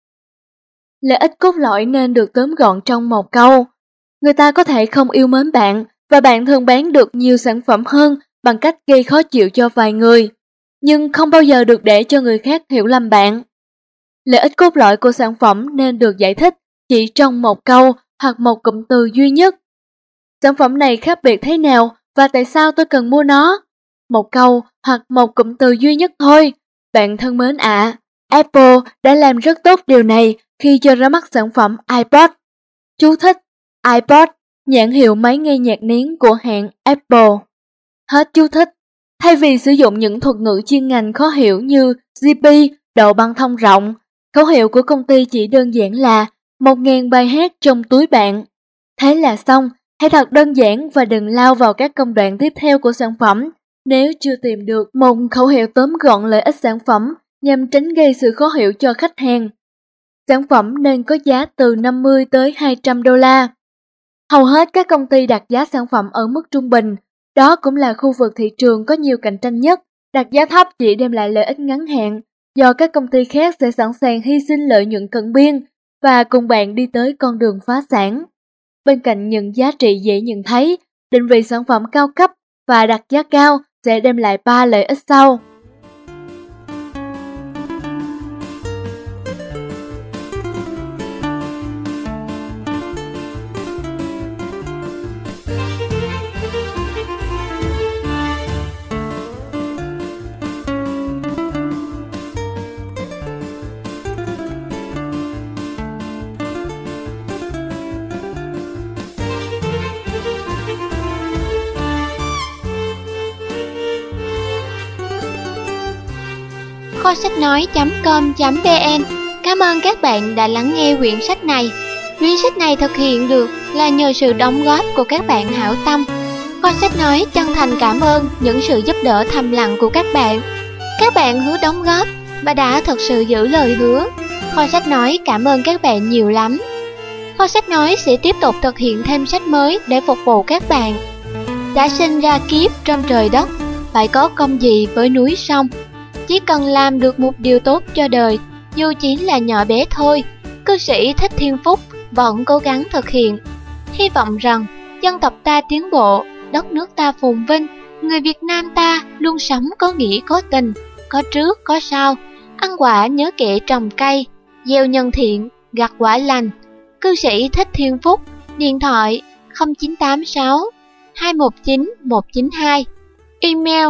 Lợi ích cốt lõi nên được tóm gọn trong một câu. Người ta có thể không yêu mến bạn và bạn thường bán được nhiều sản phẩm hơn bằng cách gây khó chịu cho vài người, nhưng không bao giờ được để cho người khác hiểu lầm bạn. Lợi ích cốt lõi của sản phẩm nên được giải thích chỉ trong một câu hoặc một cụm từ duy nhất. Sản phẩm này khác biệt thế nào và tại sao tôi cần mua nó? Một câu hoặc một cụm từ duy nhất thôi. Bạn thân mến ạ, Apple đã làm rất tốt điều này khi cho ra mắt sản phẩm iPod. Chú thích: iPod, nhãn hiệu máy nghe nhạc nén của hãng Apple. Hết chú thích. Thay vì sử dụng những thuật ngữ chuyên ngành khó hiểu như GP, độ băng thông rộng, khẩu hiệu của công ty chỉ đơn giản là 1.000 bài hát trong túi bạn. Thế là xong, hãy thật đơn giản và đừng lao vào các công đoạn tiếp theo của sản phẩm nếu chưa tìm được một khẩu hiệu tóm gọn lợi ích sản phẩm nhằm tránh gây sự khó hiểu cho khách hàng. Sản phẩm nên có giá từ 50 tới 200 đô la. Hầu hết các công ty đặt giá sản phẩm ở mức trung bình. Đó cũng là khu vực thị trường có nhiều cạnh tranh nhất. Đặt giá thấp chỉ đem lại lợi ích ngắn hạn, do các công ty khác sẽ sẵn sàng hy sinh lợi nhuận cận biên và cùng bạn đi tới con đường phá sản. Bên cạnh những giá trị dễ nhận thấy, định vị sản phẩm cao cấp và đặt giá cao sẽ đem lại 3 lợi ích sau. Kho sách nói.com.vn. Cảm ơn các bạn đã lắng nghe quyển sách này. Quyển sách này thực hiện được là nhờ sự đóng góp của các bạn hảo tâm. Kho sách nói chân thành cảm ơn những sự giúp đỡ thầm lặng của các bạn. Các bạn hứa đóng góp và đã thật sự giữ lời hứa. Kho sách nói cảm ơn các bạn nhiều lắm. Kho sách nói sẽ tiếp tục thực hiện thêm sách mới để phục vụ các bạn. Đã sinh ra kiếp trong trời đất, phải có công gì với núi sông. Chỉ cần làm được một điều tốt cho đời, dù chỉ là nhỏ bé thôi, cư sĩ Thích Thiên Phúc vẫn cố gắng thực hiện. Hy vọng rằng dân tộc ta tiến bộ, đất nước ta phồn vinh, người Việt Nam ta luôn sống có nghĩa có tình, có trước có sau, ăn quả nhớ kẻ trồng cây, gieo nhân thiện, gặt quả lành. Cư sĩ Thích Thiên Phúc, điện thoại 0986 219 192, email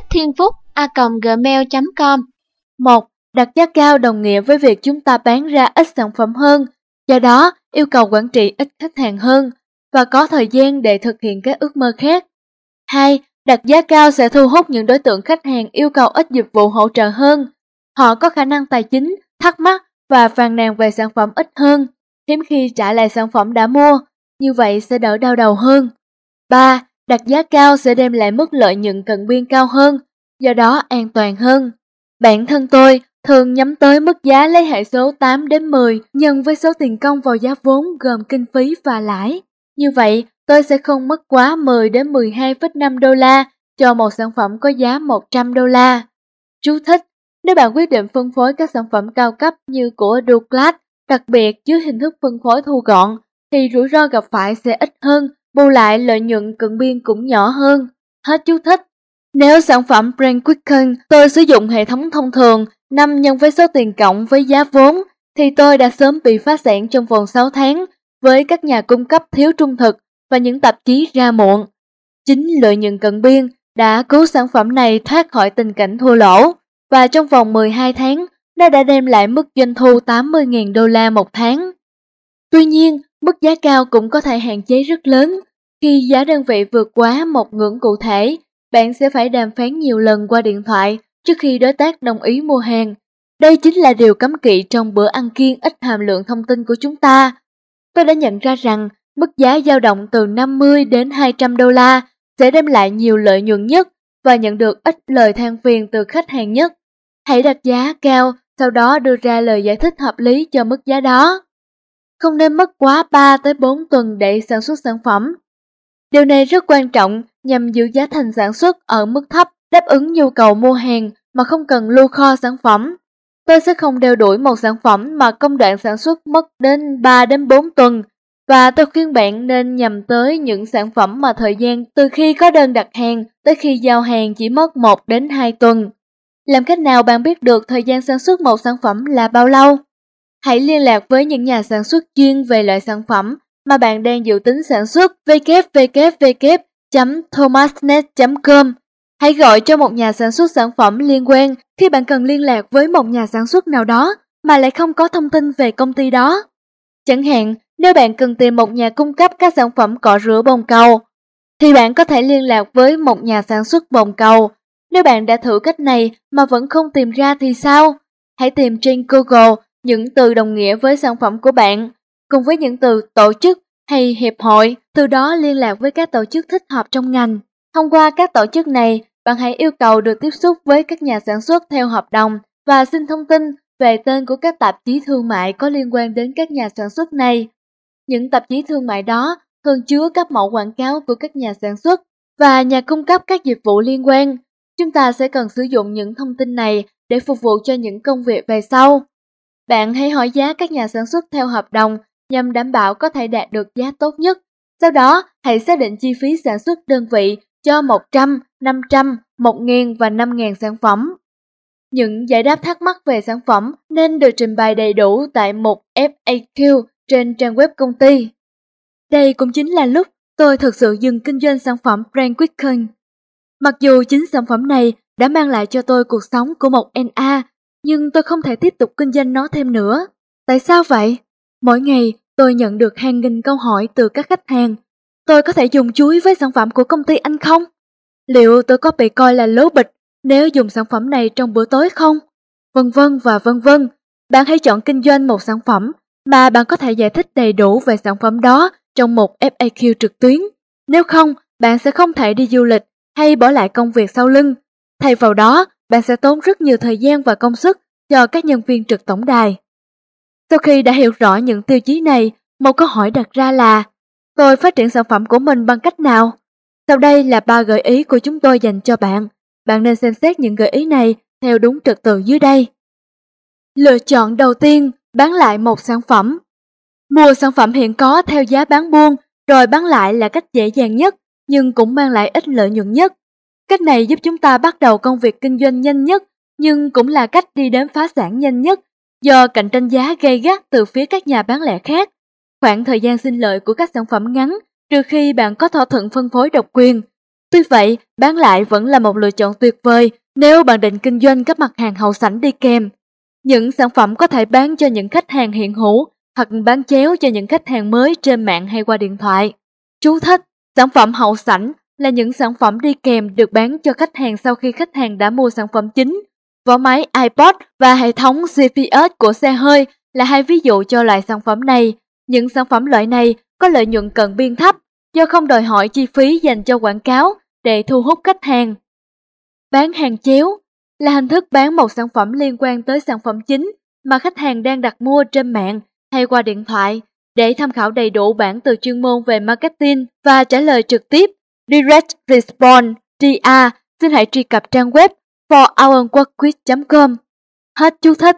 thiththienphúc@gmail.com. 1. Đặt giá cao đồng nghĩa với việc chúng ta bán ra ít sản phẩm hơn, do đó yêu cầu quản trị ít khách hàng hơn và có thời gian để thực hiện các ước mơ khác. 2. Đặt giá cao sẽ thu hút những đối tượng khách hàng yêu cầu ít dịch vụ hỗ trợ hơn. Họ có khả năng tài chính, thắc mắc và phàn nàn về sản phẩm ít hơn, hiếm khi trả lại sản phẩm đã mua, như vậy sẽ đỡ đau đầu hơn. 3. Đặt giá cao sẽ đem lại mức lợi nhuận cận biên cao hơn, do đó an toàn hơn. Bản thân tôi thường nhắm tới mức giá lấy hệ số 8 đến 10 nhân với số tiền công vào giá vốn gồm kinh phí và lãi. Như vậy, tôi sẽ không mất quá 10 đến 12,5 đô la cho một sản phẩm có giá 100 đô la. Chú thích: nếu bạn quyết định phân phối các sản phẩm cao cấp như của Douglas, đặc biệt dưới hình thức phân phối thu gọn, thì rủi ro gặp phải sẽ ít hơn, bù lại lợi nhuận cận biên cũng nhỏ hơn. Hết chú thích. Nếu sản phẩm Brand Quicken tôi sử dụng hệ thống thông thường 5 nhân với số tiền cộng với giá vốn, thì tôi đã sớm bị phá sản trong vòng 6 tháng với các nhà cung cấp thiếu trung thực và những tạp chí ra muộn. Chính lợi nhuận cận biên đã cứu sản phẩm này thoát khỏi tình cảnh thua lỗ, và trong vòng 12 tháng, nó đã đem lại mức doanh thu 80.000 đô la một tháng. Tuy nhiên, mức giá cao cũng có thể hạn chế rất lớn. Khi giá đơn vị vượt quá một ngưỡng cụ thể, bạn sẽ phải đàm phán nhiều lần qua điện thoại trước khi đối tác đồng ý mua hàng. Đây chính là điều cấm kỵ trong bữa ăn kiêng ít hàm lượng thông tin của chúng ta. Tôi đã nhận ra rằng mức giá dao động từ 50 đến 200 đô la sẽ đem lại nhiều lợi nhuận nhất và nhận được ít lời than phiền từ khách hàng nhất. Hãy đặt giá cao, sau đó đưa ra lời giải thích hợp lý cho mức giá đó. Không nên mất quá 3 tới 4 tuần để sản xuất sản phẩm. Điều này rất quan trọng nhằm giữ giá thành sản xuất ở mức thấp, đáp ứng nhu cầu mua hàng mà không cần lưu kho sản phẩm. Tôi sẽ không đeo đuổi một sản phẩm mà công đoạn sản xuất mất đến 3 đến 4 tuần, và tôi khuyên bạn nên nhắm tới những sản phẩm mà thời gian từ khi có đơn đặt hàng tới khi giao hàng chỉ mất 1 đến 2 tuần. Làm cách nào bạn biết được thời gian sản xuất một sản phẩm là bao lâu? Hãy liên lạc với những nhà sản xuất chuyên về loại sản phẩm mà bạn đang dự tính sản xuất www.thomasnet.com. Hãy gọi cho một nhà sản xuất sản phẩm liên quan khi bạn cần liên lạc với một nhà sản xuất nào đó mà lại không có thông tin về công ty đó. Chẳng hạn, nếu bạn cần tìm một nhà cung cấp các sản phẩm cọ rửa bồn cầu, thì bạn có thể liên lạc với một nhà sản xuất bồn cầu. Nếu bạn đã thử cách này mà vẫn không tìm ra thì sao? Hãy tìm trên Google những từ đồng nghĩa với sản phẩm của bạn, cùng với những từ tổ chức hay hiệp hội, từ đó liên lạc với các tổ chức thích hợp trong ngành. Thông qua các tổ chức này, bạn hãy yêu cầu được tiếp xúc với các nhà sản xuất theo hợp đồng và xin thông tin về tên của các tạp chí thương mại có liên quan đến các nhà sản xuất này. Những tạp chí thương mại đó thường chứa các mẫu quảng cáo của các nhà sản xuất và nhà cung cấp các dịch vụ liên quan. Chúng ta sẽ cần sử dụng những thông tin này để phục vụ cho những công việc về sau. Bạn hãy hỏi giá các nhà sản xuất theo hợp đồng nhằm đảm bảo có thể đạt được giá tốt nhất. Sau đó, hãy xác định chi phí sản xuất đơn vị cho 100, 500, 1.000 và 5.000 sản phẩm. Những giải đáp thắc mắc về sản phẩm nên được trình bày đầy đủ tại mục FAQ trên trang web công ty. Đây cũng chính là lúc tôi thực sự dừng kinh doanh sản phẩm Brand Quicken. Mặc dù chính sản phẩm này đã mang lại cho tôi cuộc sống của một NA, nhưng tôi không thể tiếp tục kinh doanh nó thêm nữa. Tại sao vậy? Mỗi ngày tôi nhận được hàng nghìn câu hỏi từ các khách hàng. Tôi có thể dùng chuối với sản phẩm của công ty anh không? Liệu tôi có bị coi là lố bịch nếu dùng sản phẩm này trong bữa tối không? Vân vân và vân vân. Bạn hãy chọn kinh doanh một sản phẩm mà bạn có thể giải thích đầy đủ về sản phẩm đó trong một FAQ trực tuyến. Nếu không, bạn sẽ không thể đi du lịch hay bỏ lại công việc sau lưng. Thay vào đó, bạn sẽ tốn rất nhiều thời gian và công sức cho các nhân viên trực tổng đài. Sau khi đã hiểu rõ những tiêu chí này, một câu hỏi đặt ra là: tôi phát triển sản phẩm của mình bằng cách nào? Sau đây là 3 gợi ý của chúng tôi dành cho bạn. Bạn nên xem xét những gợi ý này theo đúng trật tự dưới đây. Lựa chọn đầu tiên, bán lại một sản phẩm. Mua sản phẩm hiện có theo giá bán buôn, rồi bán lại là cách dễ dàng nhất, nhưng cũng mang lại ít lợi nhuận nhất. Cách này giúp chúng ta bắt đầu công việc kinh doanh nhanh nhất, nhưng cũng là cách đi đến phá sản nhanh nhất, do cạnh tranh giá gay gắt từ phía các nhà bán lẻ khác. Khoảng thời gian sinh lợi của các sản phẩm ngắn, trừ khi bạn có thỏa thuận phân phối độc quyền. Tuy vậy, bán lại vẫn là một lựa chọn tuyệt vời nếu bạn định kinh doanh các mặt hàng hậu sảnh đi kèm. Những sản phẩm có thể bán cho những khách hàng hiện hữu hoặc bán chéo cho những khách hàng mới trên mạng hay qua điện thoại. Chú thích: sản phẩm hậu sảnh là những sản phẩm đi kèm được bán cho khách hàng sau khi khách hàng đã mua sản phẩm chính. Vỏ máy iPod và hệ thống GPS của xe hơi là hai ví dụ cho loại sản phẩm này. Những sản phẩm loại này có lợi nhuận cận biên thấp do không đòi hỏi chi phí dành cho quảng cáo để thu hút khách hàng. Bán hàng chéo là hình thức bán một sản phẩm liên quan tới sản phẩm chính mà khách hàng đang đặt mua trên mạng hay qua điện thoại. Để tham khảo đầy đủ bản từ chuyên môn về marketing và trả lời trực tiếp Direct Response DR, xin hãy truy cập trang web forOurWorkWith.com. Hết chú thích.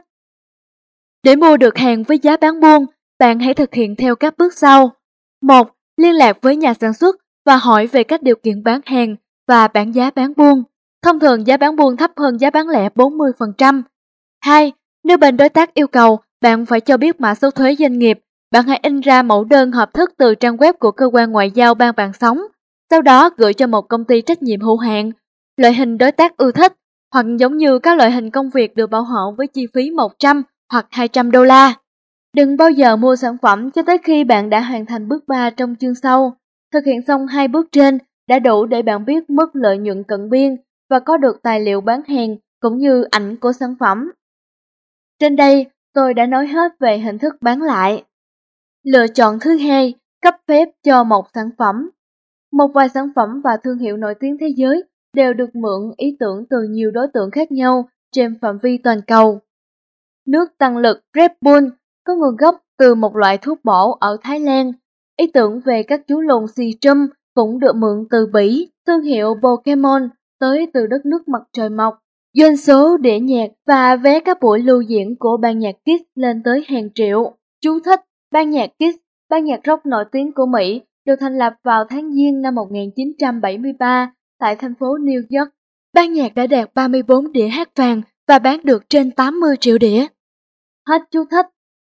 Để mua được hàng với giá bán buôn, bạn hãy thực hiện theo các bước sau. 1. Liên lạc với nhà sản xuất và hỏi về các điều kiện bán hàng và bảng giá bán buôn. Thông thường giá bán buôn thấp hơn giá bán lẻ 40%. 2. Nếu bên đối tác yêu cầu bạn phải cho biết mã số thuế doanh nghiệp, bạn hãy in ra mẫu đơn hợp thức từ trang web của cơ quan ngoại giao bang bạn sống, sau đó gửi cho một công ty trách nhiệm hữu hạn. Loại hình đối tác ưa thích, hoặc giống như các loại hình công việc được bảo hộ với chi phí 100 hoặc 200 đô la. Đừng bao giờ mua sản phẩm cho tới khi bạn đã hoàn thành bước 3 trong chương sau. Thực hiện xong 2 bước trên đã đủ để bạn biết mức lợi nhuận cận biên và có được tài liệu bán hàng cũng như ảnh của sản phẩm. Trên đây, tôi đã nói hết về hình thức bán lại. Lựa chọn thứ hai, cấp phép cho một sản phẩm. Một vài sản phẩm và thương hiệu nổi tiếng thế giới đều được mượn ý tưởng từ nhiều đối tượng khác nhau trên phạm vi toàn cầu. Nước tăng lực Red Bull có nguồn gốc từ một loại thuốc bổ ở Thái Lan. Ý tưởng về các chú lùn xì trâm cũng được mượn từ Bỉ, thương hiệu Pokemon tới từ đất nước mặt trời mọc. Doanh số đĩa nhạc và vé các buổi lưu diễn của ban nhạc Kiss lên tới hàng triệu. Chú thích: ban nhạc Kiss, ban nhạc rock nổi tiếng của Mỹ, được thành lập vào tháng Giêng năm 1973 tại thành phố New York. Ban nhạc đã đạt 34 đĩa hát vàng và bán được trên 80 triệu đĩa. Hết chú thích.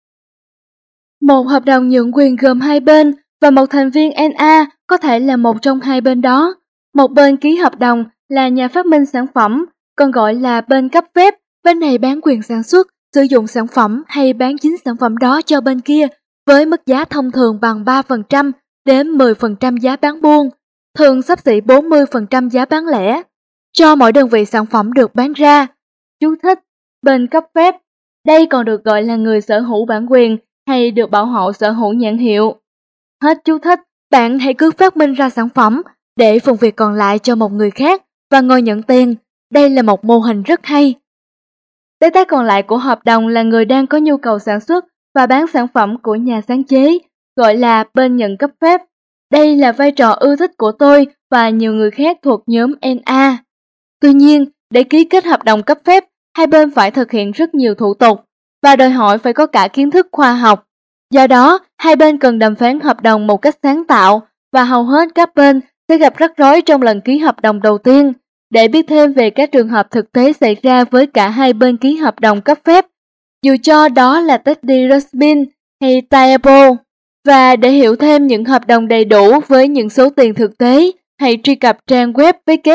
Một hợp đồng nhượng quyền gồm hai bên và một thành viên NA có thể là một trong hai bên đó. Một bên ký hợp đồng là nhà phát minh sản phẩm, còn gọi là bên cấp phép. Bên này bán quyền sản xuất, sử dụng sản phẩm hay bán chính sản phẩm đó cho bên kia với mức giá thông thường bằng 3% đến 10% giá bán buôn, thường xấp xỉ 40% giá bán lẻ, cho mỗi đơn vị sản phẩm được bán ra. Chú thích: bên cấp phép, đây còn được gọi là người sở hữu bản quyền hay được bảo hộ sở hữu nhãn hiệu. Hết chú thích. Bạn hãy cứ phát minh ra sản phẩm để phần việc còn lại cho một người khác và ngồi nhận tiền. Đây là một mô hình rất hay. Đối tác còn lại của hợp đồng là người đang có nhu cầu sản xuất và bán sản phẩm của nhà sáng chế, gọi là bên nhận cấp phép. Đây là vai trò ưa thích của tôi và nhiều người khác thuộc nhóm NA. Tuy nhiên, để ký kết hợp đồng cấp phép, hai bên phải thực hiện rất nhiều thủ tục và đòi hỏi phải có cả kiến thức khoa học. Do đó, hai bên cần đàm phán hợp đồng một cách sáng tạo và hầu hết các bên sẽ gặp rắc rối trong lần ký hợp đồng đầu tiên. Để biết thêm về các trường hợp thực tế xảy ra với cả hai bên ký hợp đồng cấp phép, dù cho đó là Teddy Ruxpin hay Typo, và để hiểu thêm những hợp đồng đầy đủ với những số tiền thực tế, hãy truy cập trang web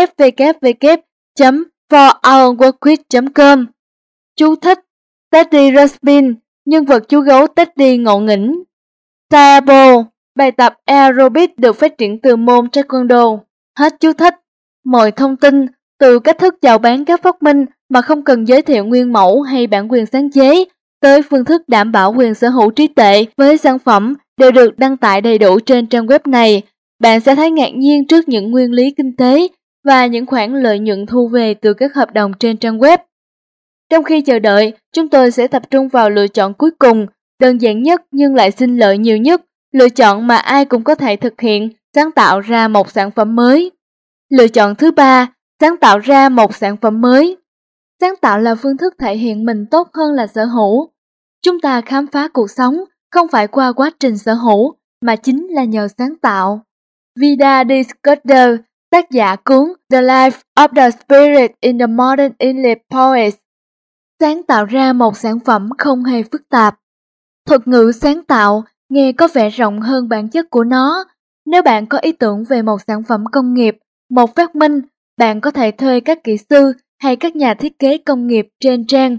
www.forourworkweek.com. Chú thích: Teddy Ruxpin, nhân vật chú gấu Teddy ngộ nghĩnh. Typo, bài tập aerobic được phát triển từ môn taekwondo. Hết chú thích. Mọi thông tin, từ cách thức chào bán các phát minh mà không cần giới thiệu nguyên mẫu hay bản quyền sáng chế, tới phương thức đảm bảo quyền sở hữu trí tuệ với sản phẩm đều được đăng tải đầy đủ trên trang web này. Bạn sẽ thấy ngạc nhiên trước những nguyên lý kinh tế và những khoản lợi nhuận thu về từ các hợp đồng trên trang web. Trong khi chờ đợi, chúng tôi sẽ tập trung vào lựa chọn cuối cùng, đơn giản nhất nhưng lại sinh lợi nhiều nhất, lựa chọn mà ai cũng có thể thực hiện, sáng tạo ra một sản phẩm mới. Lựa chọn thứ ba, sáng tạo ra một sản phẩm mới. Sáng tạo là phương thức thể hiện mình tốt hơn là sở hữu. Chúng ta khám phá cuộc sống không phải qua quá trình sở hữu, mà chính là nhờ sáng tạo. Vida de Scudder, tác giả cuốn The Life of the Spirit in the Modern English Poets. Sáng tạo ra một sản phẩm không hề phức tạp. Thuật ngữ sáng tạo nghe có vẻ rộng hơn bản chất của nó. Nếu bạn có ý tưởng về một sản phẩm công nghiệp, một phát minh, bạn có thể thuê các kỹ sư hay các nhà thiết kế công nghiệp trên trang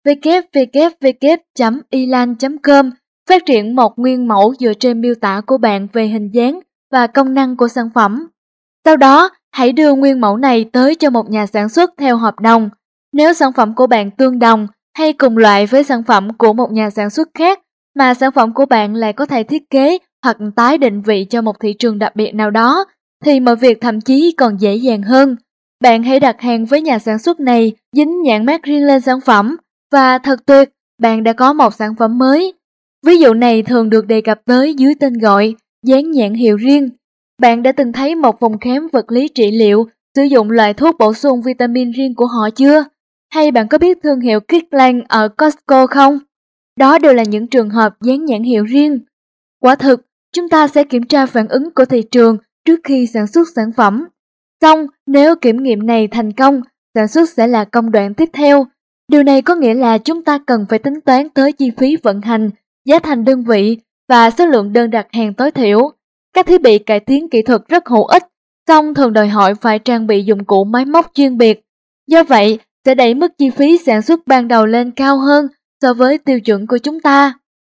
www.elan.com phát triển một nguyên mẫu dựa trên miêu tả của bạn về hình dáng và công năng của sản phẩm. Sau đó, hãy đưa nguyên mẫu này tới cho một nhà sản xuất theo hợp đồng. Nếu sản phẩm của bạn tương đồng hay cùng loại với sản phẩm của một nhà sản xuất khác, mà sản phẩm của bạn lại có thể thiết kế hoặc tái định vị cho một thị trường đặc biệt nào đó, thì mọi việc thậm chí còn dễ dàng hơn. Bạn hãy đặt hàng với nhà sản xuất này, dính nhãn mác riêng lên sản phẩm, và thật tuyệt, bạn đã có một sản phẩm mới. Ví dụ này thường được đề cập tới dưới tên gọi dán nhãn hiệu riêng. Bạn đã từng thấy một phòng khám vật lý trị liệu sử dụng loại thuốc bổ sung vitamin riêng của họ chưa? Hay bạn có biết thương hiệu Kirkland ở Costco không? Đó đều là những trường hợp dán nhãn hiệu riêng. Quả thực, chúng ta sẽ kiểm tra phản ứng của thị trường trước khi sản xuất sản phẩm. Xong, nếu kiểm nghiệm này thành công, sản xuất sẽ là công đoạn tiếp theo. Điều này có nghĩa là chúng ta cần phải tính toán tới chi phí vận hành, giá thành đơn vị và số lượng đơn đặt hàng tối thiểu. Các thiết bị cải tiến kỹ thuật rất hữu ích, song thường đòi hỏi phải trang bị dụng cụ máy móc chuyên biệt. Do vậy, sẽ đẩy mức chi phí sản xuất ban đầu lên cao hơn so với tiêu chuẩn của chúng ta.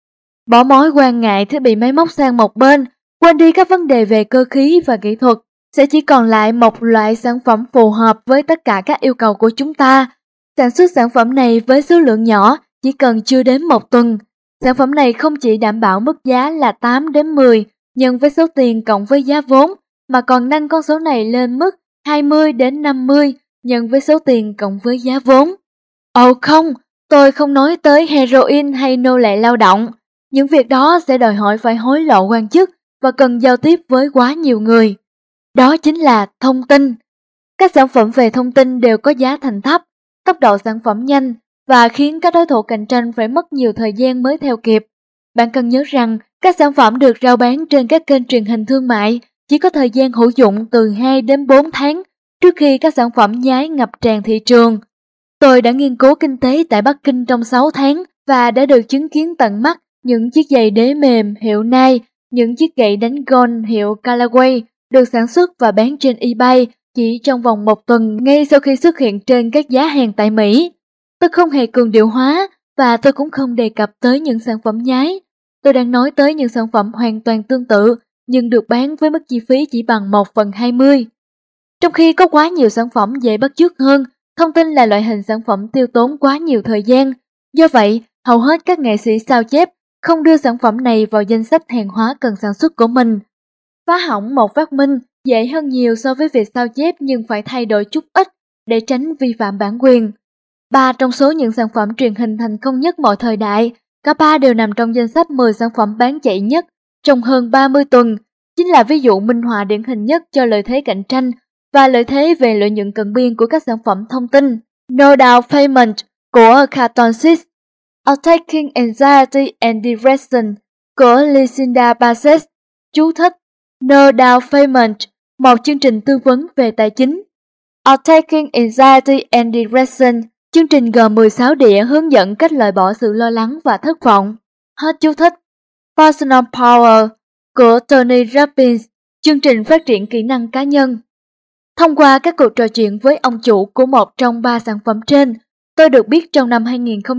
Bỏ mối quan ngại thiết bị máy móc sang một bên, quên đi các vấn đề về cơ khí và kỹ thuật, sẽ chỉ còn lại một loại sản phẩm phù hợp với tất cả các yêu cầu của chúng ta. Sản xuất sản phẩm này với số lượng nhỏ, chỉ cần chưa đến 1 tuần. Sản phẩm này không chỉ đảm bảo mức giá là 8 đến 10 nhân với số tiền cộng với giá vốn, mà còn nâng con số này lên mức 20 đến 50 nhân với số tiền cộng với giá vốn. Ồ không, tôi không nói tới heroin hay nô lệ lao động. Những việc đó sẽ đòi hỏi phải hối lộ quan chức và cần giao tiếp với quá nhiều người. Đó chính là thông tin. Các sản phẩm về thông tin đều có giá thành thấp, tốc độ sản phẩm nhanh và khiến các đối thủ cạnh tranh phải mất nhiều thời gian mới theo kịp. Bạn cần nhớ rằng các sản phẩm được rao bán trên các kênh truyền hình thương mại chỉ có thời gian hữu dụng từ 2 đến 4 tháng trước khi các sản phẩm nhái ngập tràn thị trường. Tôi đã nghiên cứu kinh tế tại Bắc Kinh trong 6 tháng và đã được chứng kiến tận mắt những chiếc giày đế mềm hiệu Nike, những chiếc gậy đánh golf hiệu Callaway được sản xuất và bán trên eBay chỉ trong vòng 1 tuần ngay sau khi xuất hiện trên các giá hàng tại Mỹ. Tôi không hề cường điệu hóa và tôi cũng không đề cập tới những sản phẩm nhái. Tôi đang nói tới những sản phẩm hoàn toàn tương tự nhưng được bán với mức chi phí chỉ bằng 1/20. Trong khi có quá nhiều sản phẩm dễ bắt chước hơn, thông tin là loại hình sản phẩm tiêu tốn quá nhiều thời gian. Do vậy, hầu hết các nghệ sĩ sao chép không đưa sản phẩm này vào danh sách hàng hóa cần sản xuất của mình. Phá hỏng một phát minh dễ hơn nhiều so với việc sao chép nhưng phải thay đổi chút ít để tránh vi phạm bản quyền. 3 trong số những sản phẩm truyền hình thành công nhất mọi thời đại, cả 3 đều nằm trong danh sách 10 sản phẩm bán chạy nhất trong hơn 30 tuần, chính là ví dụ minh họa điển hình nhất cho lợi thế cạnh tranh và lợi thế về lợi nhuận cận biên của các sản phẩm thông tin. No Down Payment của Cartoonsys, Attacking Anxiety and Depression của Lucinda Bassett. Chú thích: No Down Payment, một chương trình tư vấn về tài chính. Attacking Anxiety and Depression, chương trình gồm 16 đĩa hướng dẫn cách loại bỏ sự lo lắng và thất vọng. Hết chú thích. Personal Power của Tony Robbins, chương trình phát triển kỹ năng cá nhân. Thông qua các cuộc trò chuyện với ông chủ của một trong 3 sản phẩm trên, tôi được biết trong năm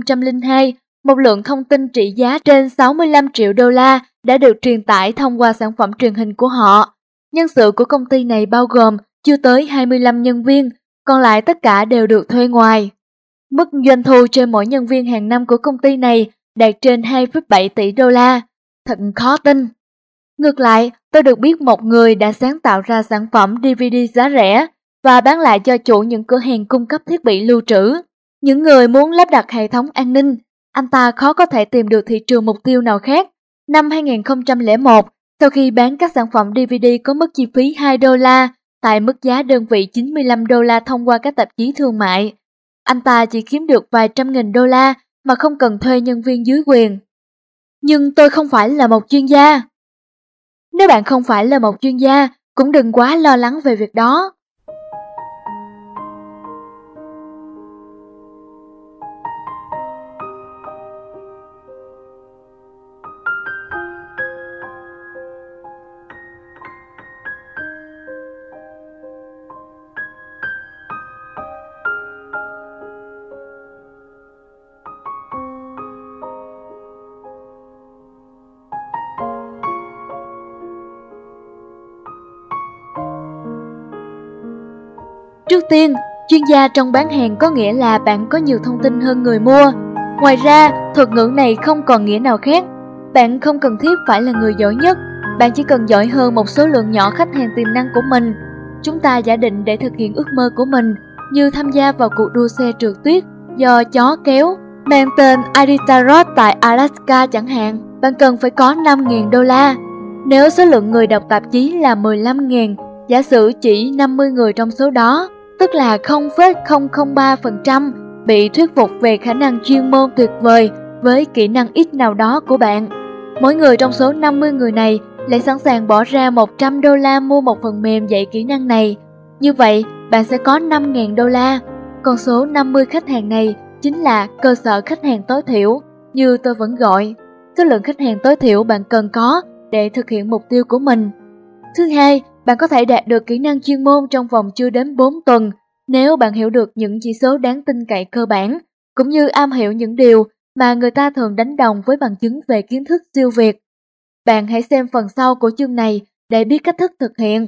2002, một lượng thông tin trị giá trên 65 triệu đô la đã được truyền tải thông qua sản phẩm truyền hình của họ. Nhân sự của công ty này bao gồm chưa tới 25 nhân viên, còn lại tất cả đều được thuê ngoài. Mức doanh thu trên mỗi nhân viên hàng năm của công ty này đạt trên 2,7 tỷ đô la. Thật khó tin. Ngược lại, tôi được biết một người đã sáng tạo ra sản phẩm DVD giá rẻ và bán lại cho chủ những cửa hàng cung cấp thiết bị lưu trữ. Những người muốn lắp đặt hệ thống an ninh, anh ta khó có thể tìm được thị trường mục tiêu nào khác. Năm 2001, sau khi bán các sản phẩm DVD có mức chi phí 2 đô la tại mức giá đơn vị 95 đô la thông qua các tạp chí thương mại, anh ta chỉ kiếm được vài trăm nghìn đô la mà không cần thuê nhân viên dưới quyền. Nhưng tôi không phải là một chuyên gia. Nếu bạn không phải là một chuyên gia, cũng đừng quá lo lắng về việc đó. Trước tiên, chuyên gia trong bán hàng có nghĩa là bạn có nhiều thông tin hơn người mua. Ngoài ra, thuật ngữ này không còn nghĩa nào khác. Bạn không cần thiết phải là người giỏi nhất, bạn chỉ cần giỏi hơn một số lượng nhỏ khách hàng tiềm năng của mình. Chúng ta giả định để thực hiện ước mơ của mình, như tham gia vào cuộc đua xe trượt tuyết do chó kéo, mang tên Iditarod tại Alaska chẳng hạn, bạn cần phải có 5.000 đô la. Nếu số lượng người đọc tạp chí là 15.000, giả sử chỉ 50 người trong số đó, tức là 0,003% bị thuyết phục về khả năng chuyên môn tuyệt vời với kỹ năng ít nào đó của bạn. Mỗi người trong số 50 người này lại sẵn sàng bỏ ra 100 đô la mua một phần mềm dạy kỹ năng này. Như vậy, bạn sẽ có 5.000 đô la. Con số 50 khách hàng này chính là cơ sở khách hàng tối thiểu, như tôi vẫn gọi. Số lượng khách hàng tối thiểu bạn cần có để thực hiện mục tiêu của mình. Thứ hai, bạn có thể đạt được kỹ năng chuyên môn trong vòng chưa đến 4 tuần nếu bạn hiểu được những chỉ số đáng tin cậy cơ bản, cũng như am hiểu những điều mà người ta thường đánh đồng với bằng chứng về kiến thức siêu việt. Bạn hãy xem phần sau của chương này để biết cách thức thực hiện.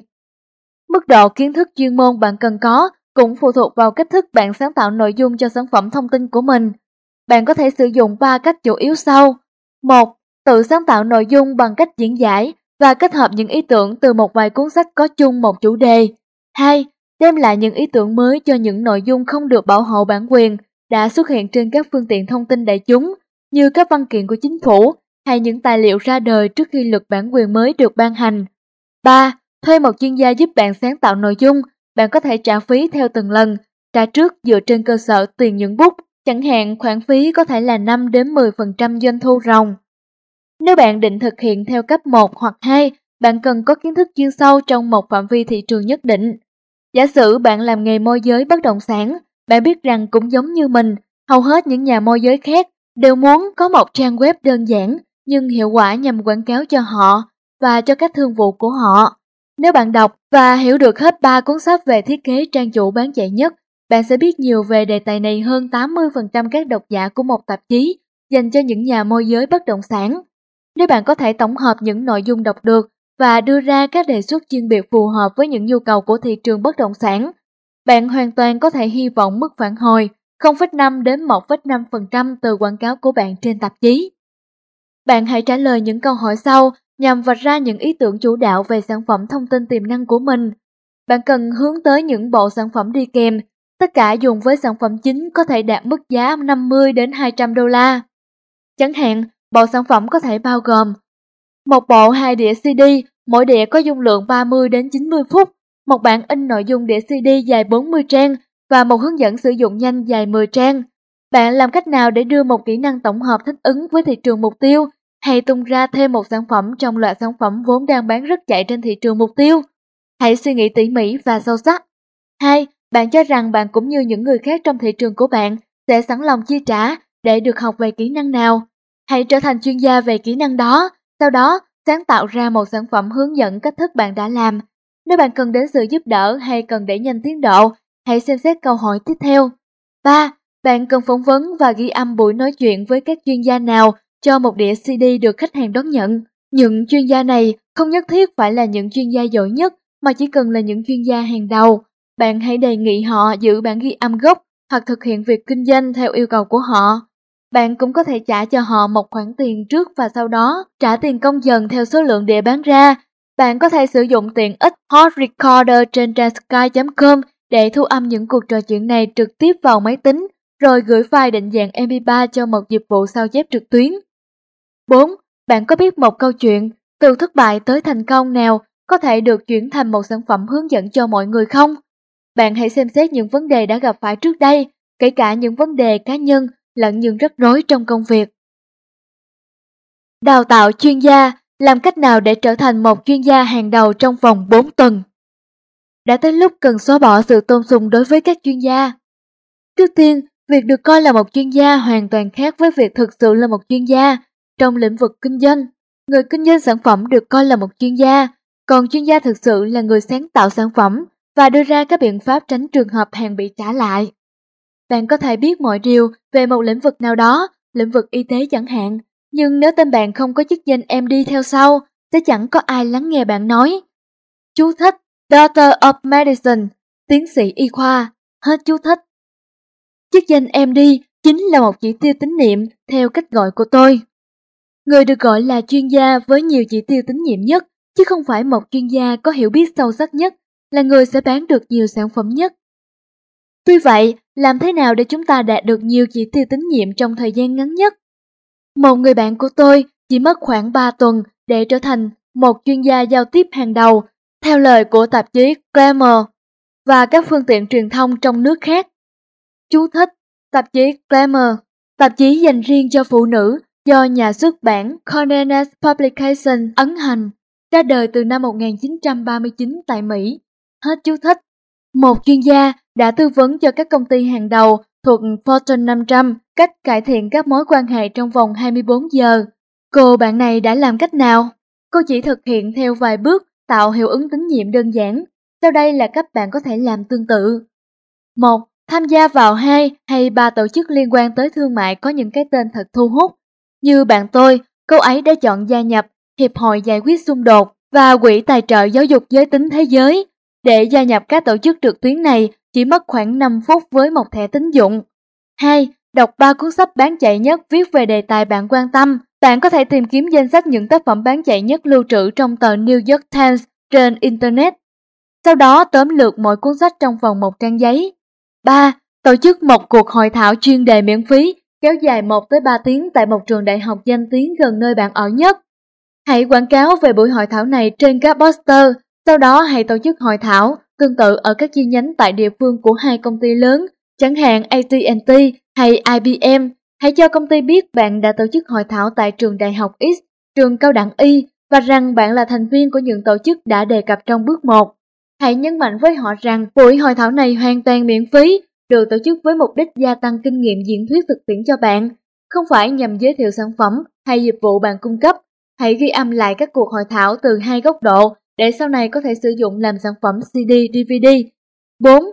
Mức độ kiến thức chuyên môn bạn cần có cũng phụ thuộc vào cách thức bạn sáng tạo nội dung cho sản phẩm thông tin của mình. Bạn có thể sử dụng 3 cách chủ yếu sau. 1. Tự sáng tạo nội dung bằng cách diễn giải và kết hợp những ý tưởng từ một vài cuốn sách có chung một chủ đề. 2. Đem lại những ý tưởng mới cho những nội dung không được bảo hộ bản quyền đã xuất hiện trên các phương tiện thông tin đại chúng như các văn kiện của chính phủ hay những tài liệu ra đời trước khi luật bản quyền mới được ban hành. 3. Thuê một chuyên gia giúp bạn sáng tạo nội dung. Bạn có thể trả phí theo từng lần, trả trước dựa trên cơ sở tiền nhuận bút, chẳng hạn khoản phí có thể là 5 đến 10% doanh thu ròng. Nếu bạn định thực hiện theo cấp 1 hoặc 2, bạn cần có kiến thức chuyên sâu trong một phạm vi thị trường nhất định. Giả sử bạn làm nghề môi giới bất động sản, bạn biết rằng cũng giống như mình, hầu hết những nhà môi giới khác đều muốn có một trang web đơn giản nhưng hiệu quả nhằm quảng cáo cho họ và cho các thương vụ của họ. Nếu bạn đọc và hiểu được hết 3 cuốn sách về thiết kế trang chủ bán chạy nhất, bạn sẽ biết nhiều về đề tài này hơn 80% các độc giả của một tạp chí dành cho những nhà môi giới bất động sản. Nếu bạn có thể tổng hợp những nội dung đọc được và đưa ra các đề xuất chuyên biệt phù hợp với những nhu cầu của thị trường bất động sản, bạn hoàn toàn có thể hy vọng mức phản hồi 0,5 đến 1,5% từ quảng cáo của bạn trên tạp chí. Bạn hãy trả lời những câu hỏi sau nhằm vạch ra những ý tưởng chủ đạo về sản phẩm thông tin tiềm năng của mình. Bạn cần hướng tới những bộ sản phẩm đi kèm, tất cả dùng với sản phẩm chính có thể đạt mức giá 50 đến 200 đô la. Chẳng hạn, bộ sản phẩm có thể bao gồm một bộ 2 đĩa CD, mỗi đĩa có dung lượng 30 đến 90 phút, một bản in nội dung đĩa CD dài 40 trang và một hướng dẫn sử dụng nhanh dài 10 trang. Bạn làm cách nào để đưa một kỹ năng tổng hợp thích ứng với thị trường mục tiêu hay tung ra thêm một sản phẩm trong loạt sản phẩm vốn đang bán rất chạy trên thị trường mục tiêu? Hãy suy nghĩ tỉ mỉ và sâu sắc. 2. Bạn cho rằng bạn cũng như những người khác trong thị trường của bạn sẽ sẵn lòng chi trả để được học về kỹ năng nào? Hãy trở thành chuyên gia về kỹ năng đó, sau đó sáng tạo ra một sản phẩm hướng dẫn cách thức bạn đã làm. Nếu bạn cần đến sự giúp đỡ hay cần đẩy nhanh tiến độ, hãy xem xét câu hỏi tiếp theo. 3. Bạn cần phỏng vấn và ghi âm buổi nói chuyện với các chuyên gia nào cho một đĩa CD được khách hàng đón nhận. Những chuyên gia này không nhất thiết phải là những chuyên gia giỏi nhất, mà chỉ cần là những chuyên gia hàng đầu. Bạn hãy đề nghị họ giữ bản ghi âm gốc hoặc thực hiện việc kinh doanh theo yêu cầu của họ. Bạn cũng có thể trả cho họ một khoản tiền trước và sau đó trả tiền công dần theo số lượng đĩa bán ra. Bạn có thể sử dụng tiện ích Hot Recorder trên trang sky.com để thu âm những cuộc trò chuyện này trực tiếp vào máy tính, rồi gửi file định dạng MP3 cho một dịch vụ sao chép trực tuyến. 4. Bạn có biết một câu chuyện từ thất bại tới thành công nào có thể được chuyển thành một sản phẩm hướng dẫn cho mọi người không? Bạn hãy xem xét những vấn đề đã gặp phải trước đây, kể cả những vấn đề cá nhân lẫn những rắc rối trong công việc. Đào tạo chuyên gia, làm cách nào để trở thành một chuyên gia hàng đầu trong vòng 4 tuần? Đã tới lúc cần xóa bỏ sự tôn sùng đối với các chuyên gia. Trước tiên, việc được coi là một chuyên gia hoàn toàn khác với việc thực sự là một chuyên gia. Trong lĩnh vực kinh doanh, người kinh doanh sản phẩm được coi là một chuyên gia, còn chuyên gia thực sự là người sáng tạo sản phẩm và đưa ra các biện pháp tránh trường hợp hàng bị trả lại. Bạn có thể biết mọi điều về một lĩnh vực nào đó, lĩnh vực y tế chẳng hạn, nhưng nếu tên bạn không có chức danh MD theo sau, sẽ chẳng có ai lắng nghe bạn nói. Chú thích Doctor of Medicine, tiến sĩ y khoa, hết chú thích. Chức danh MD chính là một chỉ tiêu tín nhiệm theo cách gọi của tôi. Người được gọi là chuyên gia với nhiều chỉ tiêu tín nhiệm nhất, chứ không phải một chuyên gia có hiểu biết sâu sắc nhất, là người sẽ bán được nhiều sản phẩm nhất. Tuy vậy, làm thế nào để chúng ta đạt được nhiều chỉ tiêu tín nhiệm trong thời gian ngắn nhất? Một người bạn của tôi chỉ mất khoảng 3 tuần để trở thành một chuyên gia giao tiếp hàng đầu, theo lời của tạp chí Glamour và các phương tiện truyền thông trong nước khác. Chú thích tạp chí Glamour, tạp chí dành riêng cho phụ nữ do nhà xuất bản Condé Nast Publications ấn hành, ra đời từ năm 1939 tại Mỹ. Hết chú thích. Một chuyên gia đã tư vấn cho các công ty hàng đầu thuộc Fortune 500 cách cải thiện các mối quan hệ trong vòng 24 giờ. Cô bạn này đã làm cách nào? Cô chỉ thực hiện theo vài bước tạo hiệu ứng tín nhiệm đơn giản. Sau đây là cách bạn có thể làm tương tự. 1. tham gia vào 2 hay 3 tổ chức liên quan tới thương mại có những cái tên thật thu hút. Như bạn tôi, cô ấy đã chọn gia nhập Hiệp hội Giải quyết xung đột và Quỹ tài trợ giáo dục giới tính thế giới. Để gia nhập các tổ chức trực tuyến này chỉ mất khoảng 5 phút với một thẻ tín dụng. 2. Đọc 3 cuốn sách bán chạy nhất viết về đề tài bạn quan tâm. Bạn có thể tìm kiếm danh sách những tác phẩm bán chạy nhất lưu trữ trong tờ New York Times trên Internet. Sau đó tóm lược mỗi cuốn sách trong vòng một trang giấy. 3. Tổ chức một cuộc hội thảo chuyên đề miễn phí kéo dài 1 tới 3 tiếng tại một trường đại học danh tiếng gần nơi bạn ở nhất. Hãy quảng cáo về buổi hội thảo này trên các poster, sau đó hãy tổ chức hội thảo tương tự ở các chi nhánh tại địa phương của 2 công ty lớn, chẳng hạn AT&T hay IBM. Hãy cho công ty biết bạn đã tổ chức hội thảo tại trường đại học X, trường cao đẳng Y và rằng bạn là thành viên của những tổ chức đã đề cập trong bước 1. Hãy nhấn mạnh với họ rằng buổi hội thảo này hoàn toàn miễn phí, được tổ chức với mục đích gia tăng kinh nghiệm diễn thuyết thực tiễn cho bạn, không phải nhằm giới thiệu sản phẩm hay dịch vụ bạn cung cấp. Hãy ghi âm lại các cuộc hội thảo từ 2 góc độ để sau này có thể sử dụng làm sản phẩm CD, DVD. 4.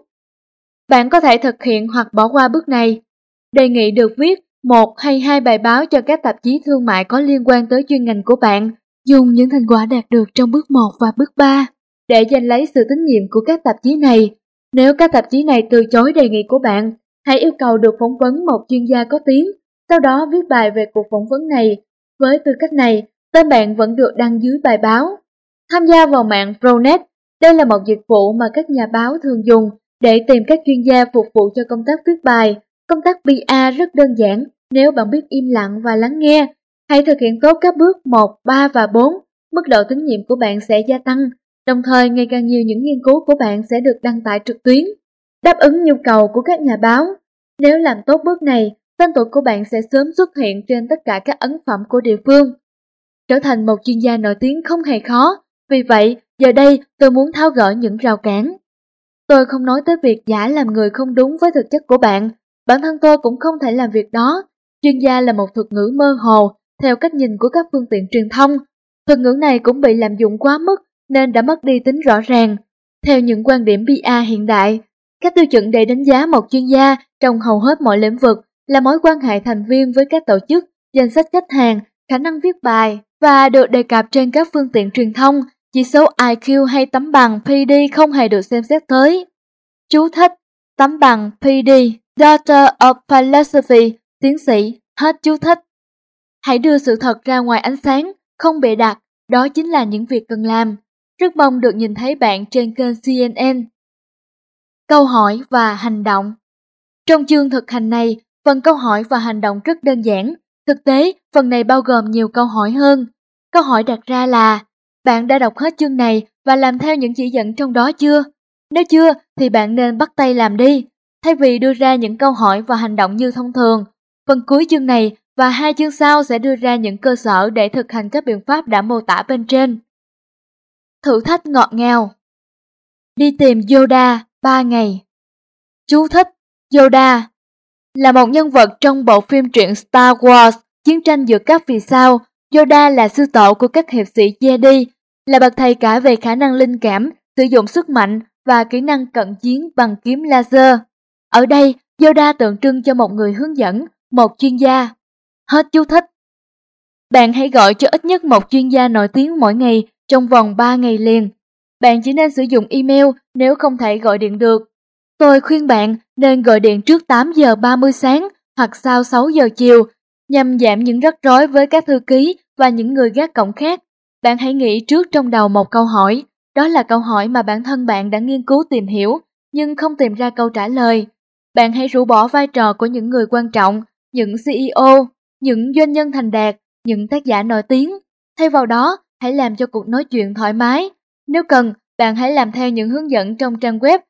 Bạn có thể thực hiện hoặc bỏ qua bước này. Đề nghị được viết 1 hay 2 bài báo cho các tạp chí thương mại có liên quan tới chuyên ngành của bạn. Dùng những thành quả đạt được trong bước 1 và bước 3 để giành lấy sự tín nhiệm của các tạp chí này. Nếu các tạp chí này từ chối đề nghị của bạn, hãy yêu cầu được phỏng vấn một chuyên gia có tiếng, sau đó viết bài về cuộc phỏng vấn này. Với tư cách này, tên bạn vẫn được đăng dưới bài báo. Tham gia vào mạng Pronet. Đây là một dịch vụ mà các nhà báo thường dùng để tìm các chuyên gia phục vụ cho công tác viết bài. Công tác PR rất đơn giản nếu bạn biết im lặng và lắng nghe. Hãy thực hiện tốt các bước 1, 3 và 4. Mức độ tín nhiệm của bạn sẽ gia tăng. Đồng thời, ngày càng nhiều những nghiên cứu của bạn sẽ được đăng tải trực tuyến, đáp ứng nhu cầu của các nhà báo. Nếu làm tốt bước này, tên tuổi của bạn sẽ sớm xuất hiện trên tất cả các ấn phẩm của địa phương. Trở thành một chuyên gia nổi tiếng không hề khó, vì vậy giờ đây tôi muốn tháo gỡ những rào cản. Tôi không nói tới việc giả làm người không đúng với thực chất của bạn, bản thân tôi cũng không thể làm việc đó. Chuyên gia là một thuật ngữ mơ hồ, theo cách nhìn của các phương tiện truyền thông. Thuật ngữ này cũng bị lạm dụng quá mức nên đã mất đi tính rõ ràng. Theo những quan điểm PR hiện đại, các tiêu chuẩn để đánh giá một chuyên gia trong hầu hết mọi lĩnh vực là mối quan hệ thành viên với các tổ chức, danh sách khách hàng, khả năng viết bài và được đề cập trên các phương tiện truyền thông. Chỉ số IQ hay tấm bằng PD không hề được xem xét tới. Chú thích: tấm bằng PD, Doctor of Philosophy, tiến sĩ, hết chú thích. Hãy đưa sự thật ra ngoài ánh sáng, không bịa đặt, đó chính là những việc cần làm. Rất mong được nhìn thấy bạn trên kênh CNN. Câu hỏi và hành động. Trong chương thực hành này, phần câu hỏi và hành động rất đơn giản. Thực tế, phần này bao gồm nhiều câu hỏi hơn. Câu hỏi đặt ra là: bạn đã đọc hết chương này và làm theo những chỉ dẫn trong đó chưa? Nếu chưa, thì bạn nên bắt tay làm đi, thay vì đưa ra những câu hỏi và hành động như thông thường. Phần cuối chương này và 2 chương sau sẽ đưa ra những cơ sở để thực hành các biện pháp đã mô tả bên trên. Thử thách ngọt ngào. Đi tìm Yoda 3 ngày. Chú thích: Yoda là một nhân vật trong bộ phim truyện Star Wars, chiến tranh giữa các vì sao. Yoda là sư tổ của các hiệp sĩ Jedi, là bậc thầy cả về khả năng linh cảm, sử dụng sức mạnh và kỹ năng cận chiến bằng kiếm laser. Ở đây, Yoda tượng trưng cho một người hướng dẫn, một chuyên gia. Hết chú thích. Bạn hãy gọi cho ít nhất một chuyên gia nổi tiếng mỗi ngày trong vòng 3 ngày liền. Bạn chỉ nên sử dụng email nếu không thể gọi điện được. Tôi khuyên bạn nên gọi điện trước 8 giờ 30 sáng hoặc sau 6 giờ chiều, nhằm giảm những rắc rối với các thư ký và những người gác cổng khác. Bạn hãy nghĩ trước trong đầu một câu hỏi, đó là câu hỏi mà bản thân bạn đã nghiên cứu tìm hiểu, nhưng không tìm ra câu trả lời. Bạn hãy rũ bỏ vai trò của những người quan trọng, những CEO, những doanh nhân thành đạt, những tác giả nổi tiếng. Thay vào đó, hãy làm cho cuộc nói chuyện thoải mái. Nếu cần, bạn hãy làm theo những hướng dẫn trong trang web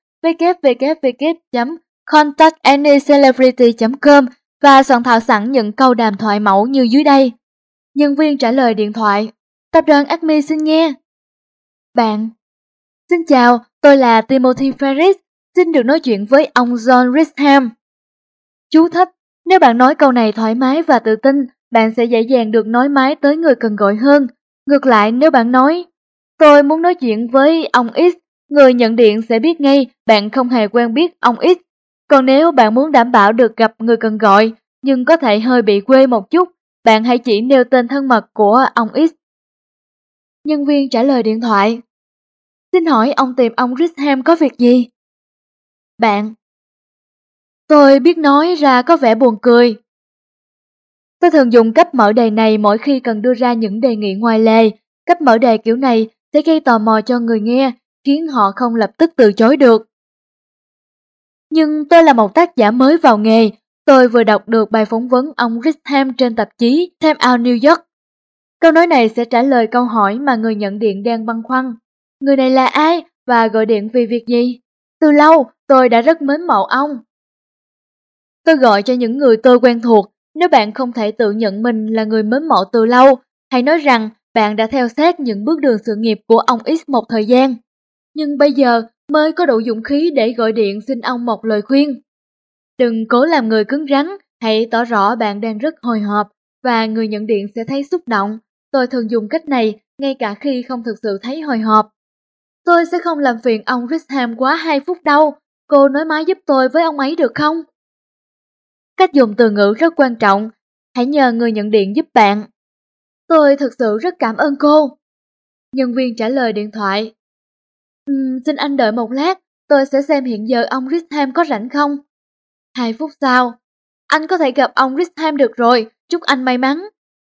www.contactanycelebrity.com và soạn thảo sẵn những câu đàm thoại mẫu như dưới đây. Nhân viên trả lời điện thoại: Tập đoàn Acme xin nghe. Bạn: Xin chào, tôi là Timothy Ferris, xin được nói chuyện với ông John Risham. Chú thích: Nếu bạn nói câu này thoải mái và tự tin, bạn sẽ dễ dàng được nói máy tới người cần gọi hơn. Ngược lại, nếu bạn nói tôi muốn nói chuyện với ông X, người nhận điện sẽ biết ngay bạn không hề quen biết ông X. Còn nếu bạn muốn đảm bảo được gặp người cần gọi, nhưng có thể hơi bị quê một chút, bạn hãy chỉ nêu tên thân mật của ông X. Nhân viên trả lời điện thoại. Xin hỏi ông tìm ông Risham có việc gì? Bạn. Tôi biết nói ra có vẻ buồn cười. Tôi thường dùng cách mở đề này mỗi khi cần đưa ra những đề nghị ngoài lề. Cách mở đề kiểu này sẽ gây tò mò cho người nghe, khiến họ không lập tức từ chối được. Nhưng tôi là một tác giả mới vào nghề. Tôi vừa đọc được bài phỏng vấn ông Risham trên tạp chí Time Out New York. Câu nói này sẽ trả lời câu hỏi mà người nhận điện đang băn khoăn. Người này là ai và gọi điện vì việc gì? Từ lâu, tôi đã rất mến mộ ông. Tôi gọi cho những người tôi quen thuộc. Nếu bạn không thể tự nhận mình là người mến mộ từ lâu, hãy nói rằng bạn đã theo sát những bước đường sự nghiệp của ông X một thời gian. Nhưng bây giờ mới có đủ dũng khí để gọi điện xin ông một lời khuyên. Đừng cố làm người cứng rắn, hãy tỏ rõ bạn đang rất hồi hộp và người nhận điện sẽ thấy xúc động. Tôi thường dùng cách này ngay cả khi không thực sự thấy hồi hộp. Tôi sẽ không làm phiền ông Risham quá 2 phút đâu. Cô nói máy giúp tôi với ông ấy được không? Cách dùng từ ngữ rất quan trọng. Hãy nhờ người nhận điện giúp bạn. Tôi thực sự rất cảm ơn cô. Nhân viên trả lời điện thoại. Xin anh đợi một lát, tôi sẽ xem hiện giờ ông Risham có rảnh không. 2 phút sau, anh có thể gặp ông Risham được rồi, chúc anh may mắn.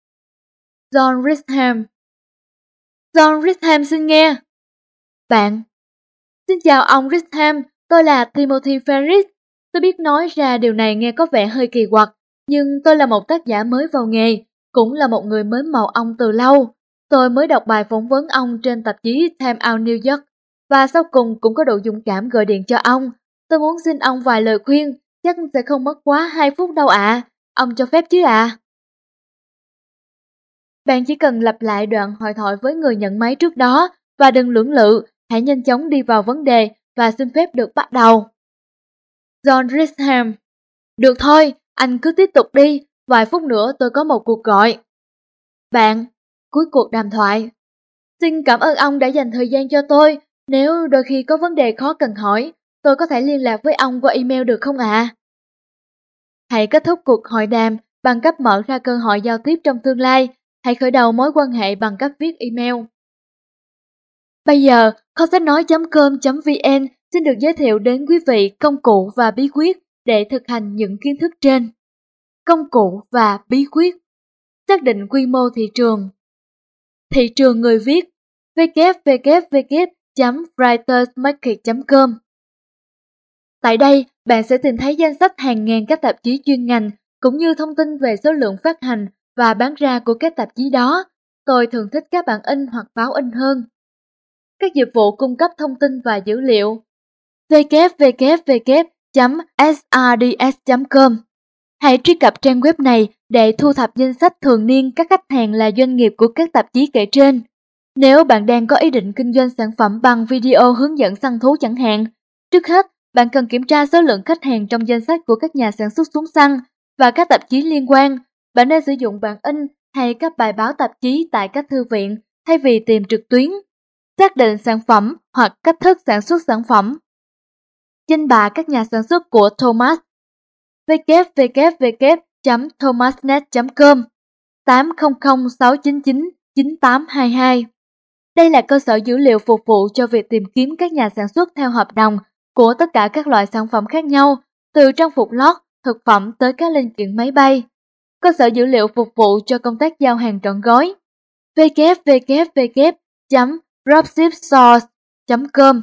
John Risham. John Risham xin nghe. Bạn. Xin chào ông Risham, tôi là Timothy Ferris. Tôi biết nói ra điều này nghe có vẻ hơi kỳ quặc, nhưng tôi là một tác giả mới vào nghề, cũng là một người mến mộ ông từ lâu. Tôi mới đọc bài phỏng vấn ông trên tạp chí Time Out New York, và sau cùng cũng có đủ dũng cảm gọi điện cho ông. Tôi muốn xin ông vài lời khuyên, chắc sẽ không mất quá 2 phút đâu ạ. Ông cho phép chứ ạ? Bạn chỉ cần lặp lại đoạn hội thoại với người nhận máy trước đó và đừng lưỡng lự, hãy nhanh chóng đi vào vấn đề và xin phép được bắt đầu. John Risham. Được thôi, anh cứ tiếp tục đi, vài phút nữa tôi có một cuộc gọi. Bạn. Cuối cuộc đàm thoại. Xin cảm ơn ông đã dành thời gian cho tôi, nếu đôi khi có vấn đề khó cần hỏi, tôi có thể liên lạc với ông qua email được không ạ? Hãy kết thúc cuộc hội đàm bằng cách mở ra cơ hội giao tiếp trong tương lai. Hãy khởi đầu mối quan hệ bằng cách viết email. Bây giờ, kho sách nói.com.vn xin được giới thiệu đến quý vị công cụ và bí quyết để thực hành những kiến thức trên. Công cụ và bí quyết. Xác định quy mô thị trường. Thị trường người viết. www.writersmarket.com. Tại đây, bạn sẽ tìm thấy danh sách hàng ngàn các tạp chí chuyên ngành, cũng như thông tin về số lượng phát hành và bán ra của các tạp chí đó. Tôi thường thích các bản in hoặc báo in hơn. Các dịch vụ cung cấp thông tin và dữ liệu. www.srds.com. Hãy truy cập trang web này để thu thập danh sách thường niên các khách hàng là doanh nghiệp của các tạp chí kể trên. Nếu bạn đang có ý định kinh doanh sản phẩm bằng video hướng dẫn săn thú chẳng hạn, trước hết bạn cần kiểm tra số lượng khách hàng trong danh sách của các nhà sản xuất súng săn và các tạp chí liên quan. Bạn nên sử dụng bản in hay các bài báo tạp chí tại các thư viện thay vì tìm trực tuyến. Xác định sản phẩm hoặc cách thức sản xuất sản phẩm. Danh bạ các nhà sản xuất của Thomas. www.thomasnet.com 800-699-9822. Đây là cơ sở dữ liệu phục vụ cho việc tìm kiếm các nhà sản xuất theo hợp đồng của tất cả các loại sản phẩm khác nhau, từ trang phục lót, thực phẩm tới các linh kiện máy bay. Cơ sở dữ liệu phục vụ cho công tác giao hàng trọn gói. www.dropshipsource.com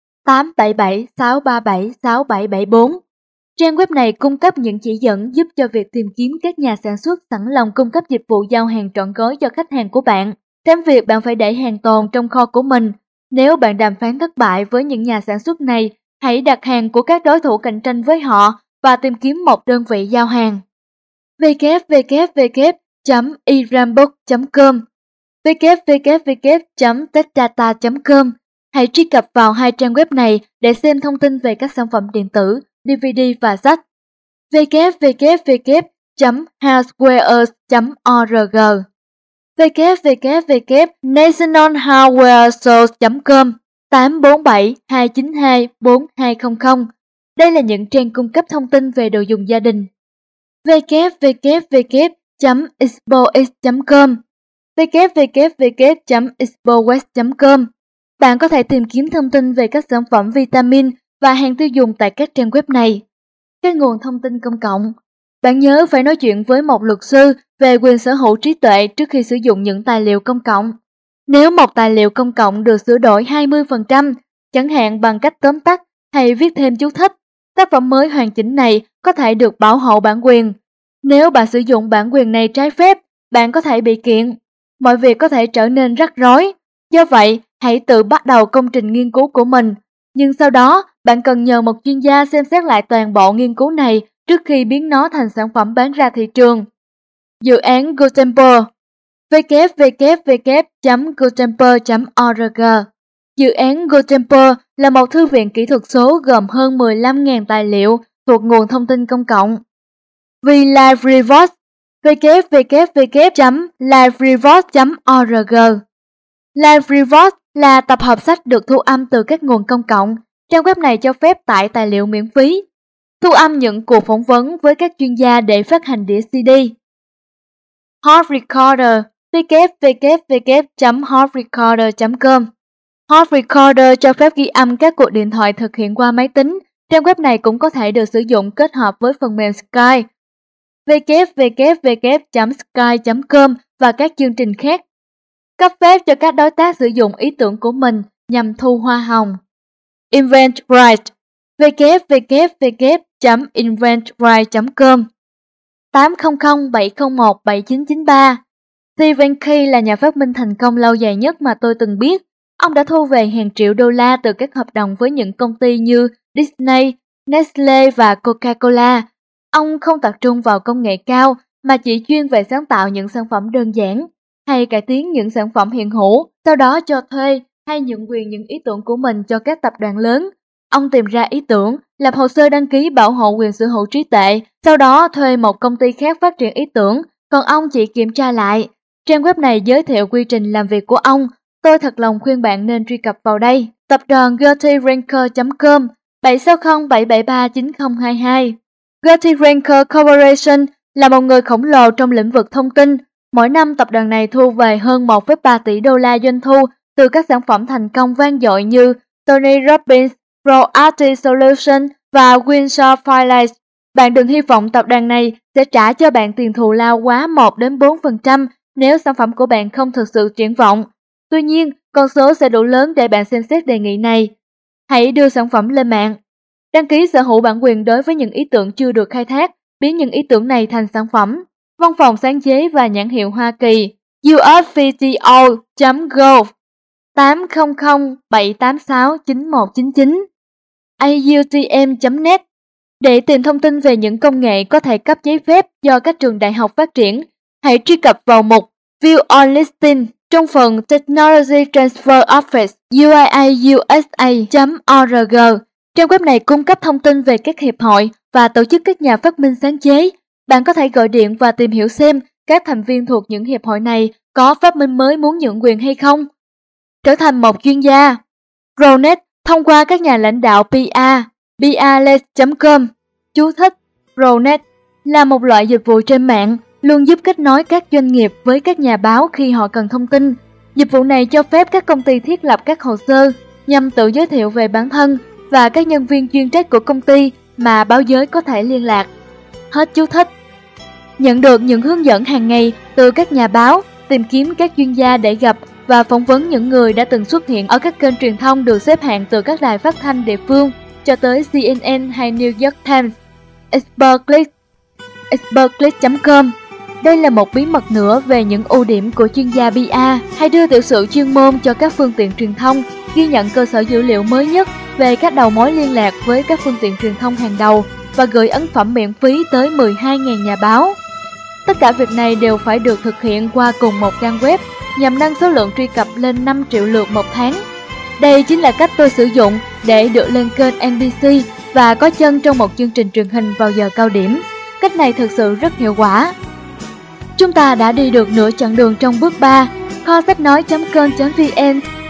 877-637-6774. Trang web này cung cấp những chỉ dẫn giúp cho việc tìm kiếm các nhà sản xuất sẵn lòng cung cấp dịch vụ giao hàng trọn gói cho khách hàng của bạn, tránh việc bạn phải để hàng tồn trong kho của mình. Nếu bạn đàm phán thất bại với những nhà sản xuất này, hãy đặt hàng của các đối thủ cạnh tranh với họ và tìm kiếm một đơn vị giao hàng. www.irambook.com www.techdata.com. Hãy truy cập vào hai trang web này để xem thông tin về các sản phẩm điện tử, DVD và sách. www.housewares.org www.nationalhardwareshows.com 847-292-4200 Đây là những trang cung cấp thông tin về đồ dùng gia đình. www.xbox.com, www.xbowest.com. Bạn có thể tìm kiếm thông tin về các sản phẩm vitamin và hàng tiêu dùng tại các trang web này. Các nguồn thông tin công cộng. Bạn nhớ phải nói chuyện với một luật sư về quyền sở hữu trí tuệ trước khi sử dụng những tài liệu công cộng. Nếu một tài liệu công cộng được sửa đổi 20%, chẳng hạn bằng cách tóm tắt hay viết thêm chú thích, tác phẩm mới hoàn chỉnh này có thể được bảo hộ bản quyền. Nếu bạn sử dụng bản quyền này trái phép, bạn có thể bị kiện. Mọi việc có thể trở nên rắc rối. Do vậy, hãy tự bắt đầu công trình nghiên cứu của mình. Nhưng sau đó, bạn cần nhờ một chuyên gia xem xét lại toàn bộ nghiên cứu này trước khi biến nó thành sản phẩm bán ra thị trường. Dự án Gutenberg. www.gutenberg.org. Dự án Gutenberg là một thư viện kỹ thuật số gồm hơn 15.000 tài liệu thuộc nguồn thông tin công cộng. VLiveRevox. www.liverevox.org. LiveRevox là tập hợp sách được thu âm từ các nguồn công cộng. Trang web này cho phép tải tài liệu miễn phí, thu âm những cuộc phỏng vấn với các chuyên gia để phát hành đĩa CD. Hot Recorder. www.hotrecorder.com. Hot Recorder cho phép ghi âm các cuộc điện thoại thực hiện qua máy tính. Trang web này cũng có thể được sử dụng kết hợp với phần mềm Skype. www.skype.com và các chương trình khác. Cấp phép cho các đối tác sử dụng ý tưởng của mình nhằm thu hoa hồng. Eventbrite. www.eventbrite.com. 800-701-7993. Stephen Key là nhà phát minh thành công lâu dài nhất mà tôi từng biết. Ông đã thu về hàng triệu đô la từ các hợp đồng với những công ty như Disney, Nestle và Coca-Cola. Ông không tập trung vào công nghệ cao mà chỉ chuyên về sáng tạo những sản phẩm đơn giản hay cải tiến những sản phẩm hiện hữu, sau đó cho thuê hay nhượng quyền những ý tưởng của mình cho các tập đoàn lớn. Ông tìm ra ý tưởng, lập hồ sơ đăng ký bảo hộ quyền sở hữu trí tuệ, sau đó thuê một công ty khác phát triển ý tưởng, còn ông chỉ kiểm tra lại. Trang web này giới thiệu quy trình làm việc của ông. Tôi thật lòng khuyên bạn nên truy cập vào đây. Tập đoàn Gertie Renker.com 760-773-9022. Gertie Renker Corporation là một người khổng lồ trong lĩnh vực thông tin. Mỗi năm tập đoàn này thu về hơn 1,3 tỷ đô la doanh thu từ các sản phẩm thành công vang dội như Tony Robbins, ProArty Solutions và Windsor Firelight. Bạn đừng hy vọng tập đoàn này sẽ trả cho bạn tiền thù lao quá 1-4% nếu sản phẩm của bạn không thực sự triển vọng. Tuy nhiên, con số sẽ đủ lớn để bạn xem xét đề nghị này. Hãy đưa sản phẩm lên mạng. Đăng ký sở hữu bản quyền đối với những ý tưởng chưa được khai thác, biến những ý tưởng này thành sản phẩm. Văn phòng sáng chế và nhãn hiệu Hoa Kỳ USPTO.gov 800-786-9199 AUTM.net. Để tìm thông tin về những công nghệ có thể cấp giấy phép do các trường đại học phát triển, hãy truy cập vào mục View on Listing trong phần Technology Transfer Office UIA-USA.org. Trang web này cung cấp thông tin về các hiệp hội và tổ chức các nhà phát minh sáng chế. Bạn có thể gọi điện và tìm hiểu xem các thành viên thuộc những hiệp hội này có phát minh mới muốn nhượng quyền hay không. Trở thành một chuyên gia. Ronet thông qua các nhà lãnh đạo PR. PRless.com. Chú thích: Ronet là một loại dịch vụ trên mạng luôn giúp kết nối các doanh nghiệp với các nhà báo khi họ cần thông tin. Dịch vụ này cho phép các công ty thiết lập các hồ sơ nhằm tự giới thiệu về bản thân và các nhân viên chuyên trách của công ty mà báo giới có thể liên lạc. Hết chú thích. Nhận được những hướng dẫn hàng ngày từ các nhà báo, tìm kiếm các chuyên gia để gặp và phỏng vấn những người đã từng xuất hiện ở các kênh truyền thông được xếp hạng từ các đài phát thanh địa phương cho tới CNN hay New York Times. Expertclick.com. Đây là một bí mật nữa về những ưu điểm của chuyên gia PR. Hãy đưa tiểu sử chuyên môn cho các phương tiện truyền thông, ghi nhận cơ sở dữ liệu mới nhất về các đầu mối liên lạc với các phương tiện truyền thông hàng đầu và gửi ấn phẩm miễn phí tới 12.000 nhà báo. Tất cả việc này đều phải được thực hiện qua cùng một trang web nhằm nâng số lượng truy cập lên 5 triệu lượt một tháng. Đây chính là cách tôi sử dụng để được lên kênh NBC và có chân trong một chương trình truyền hình vào giờ cao điểm. Cách này thực sự rất hiệu quả. Chúng ta đã đi được nửa chặng đường trong bước 3. Kho sách nói.com.vn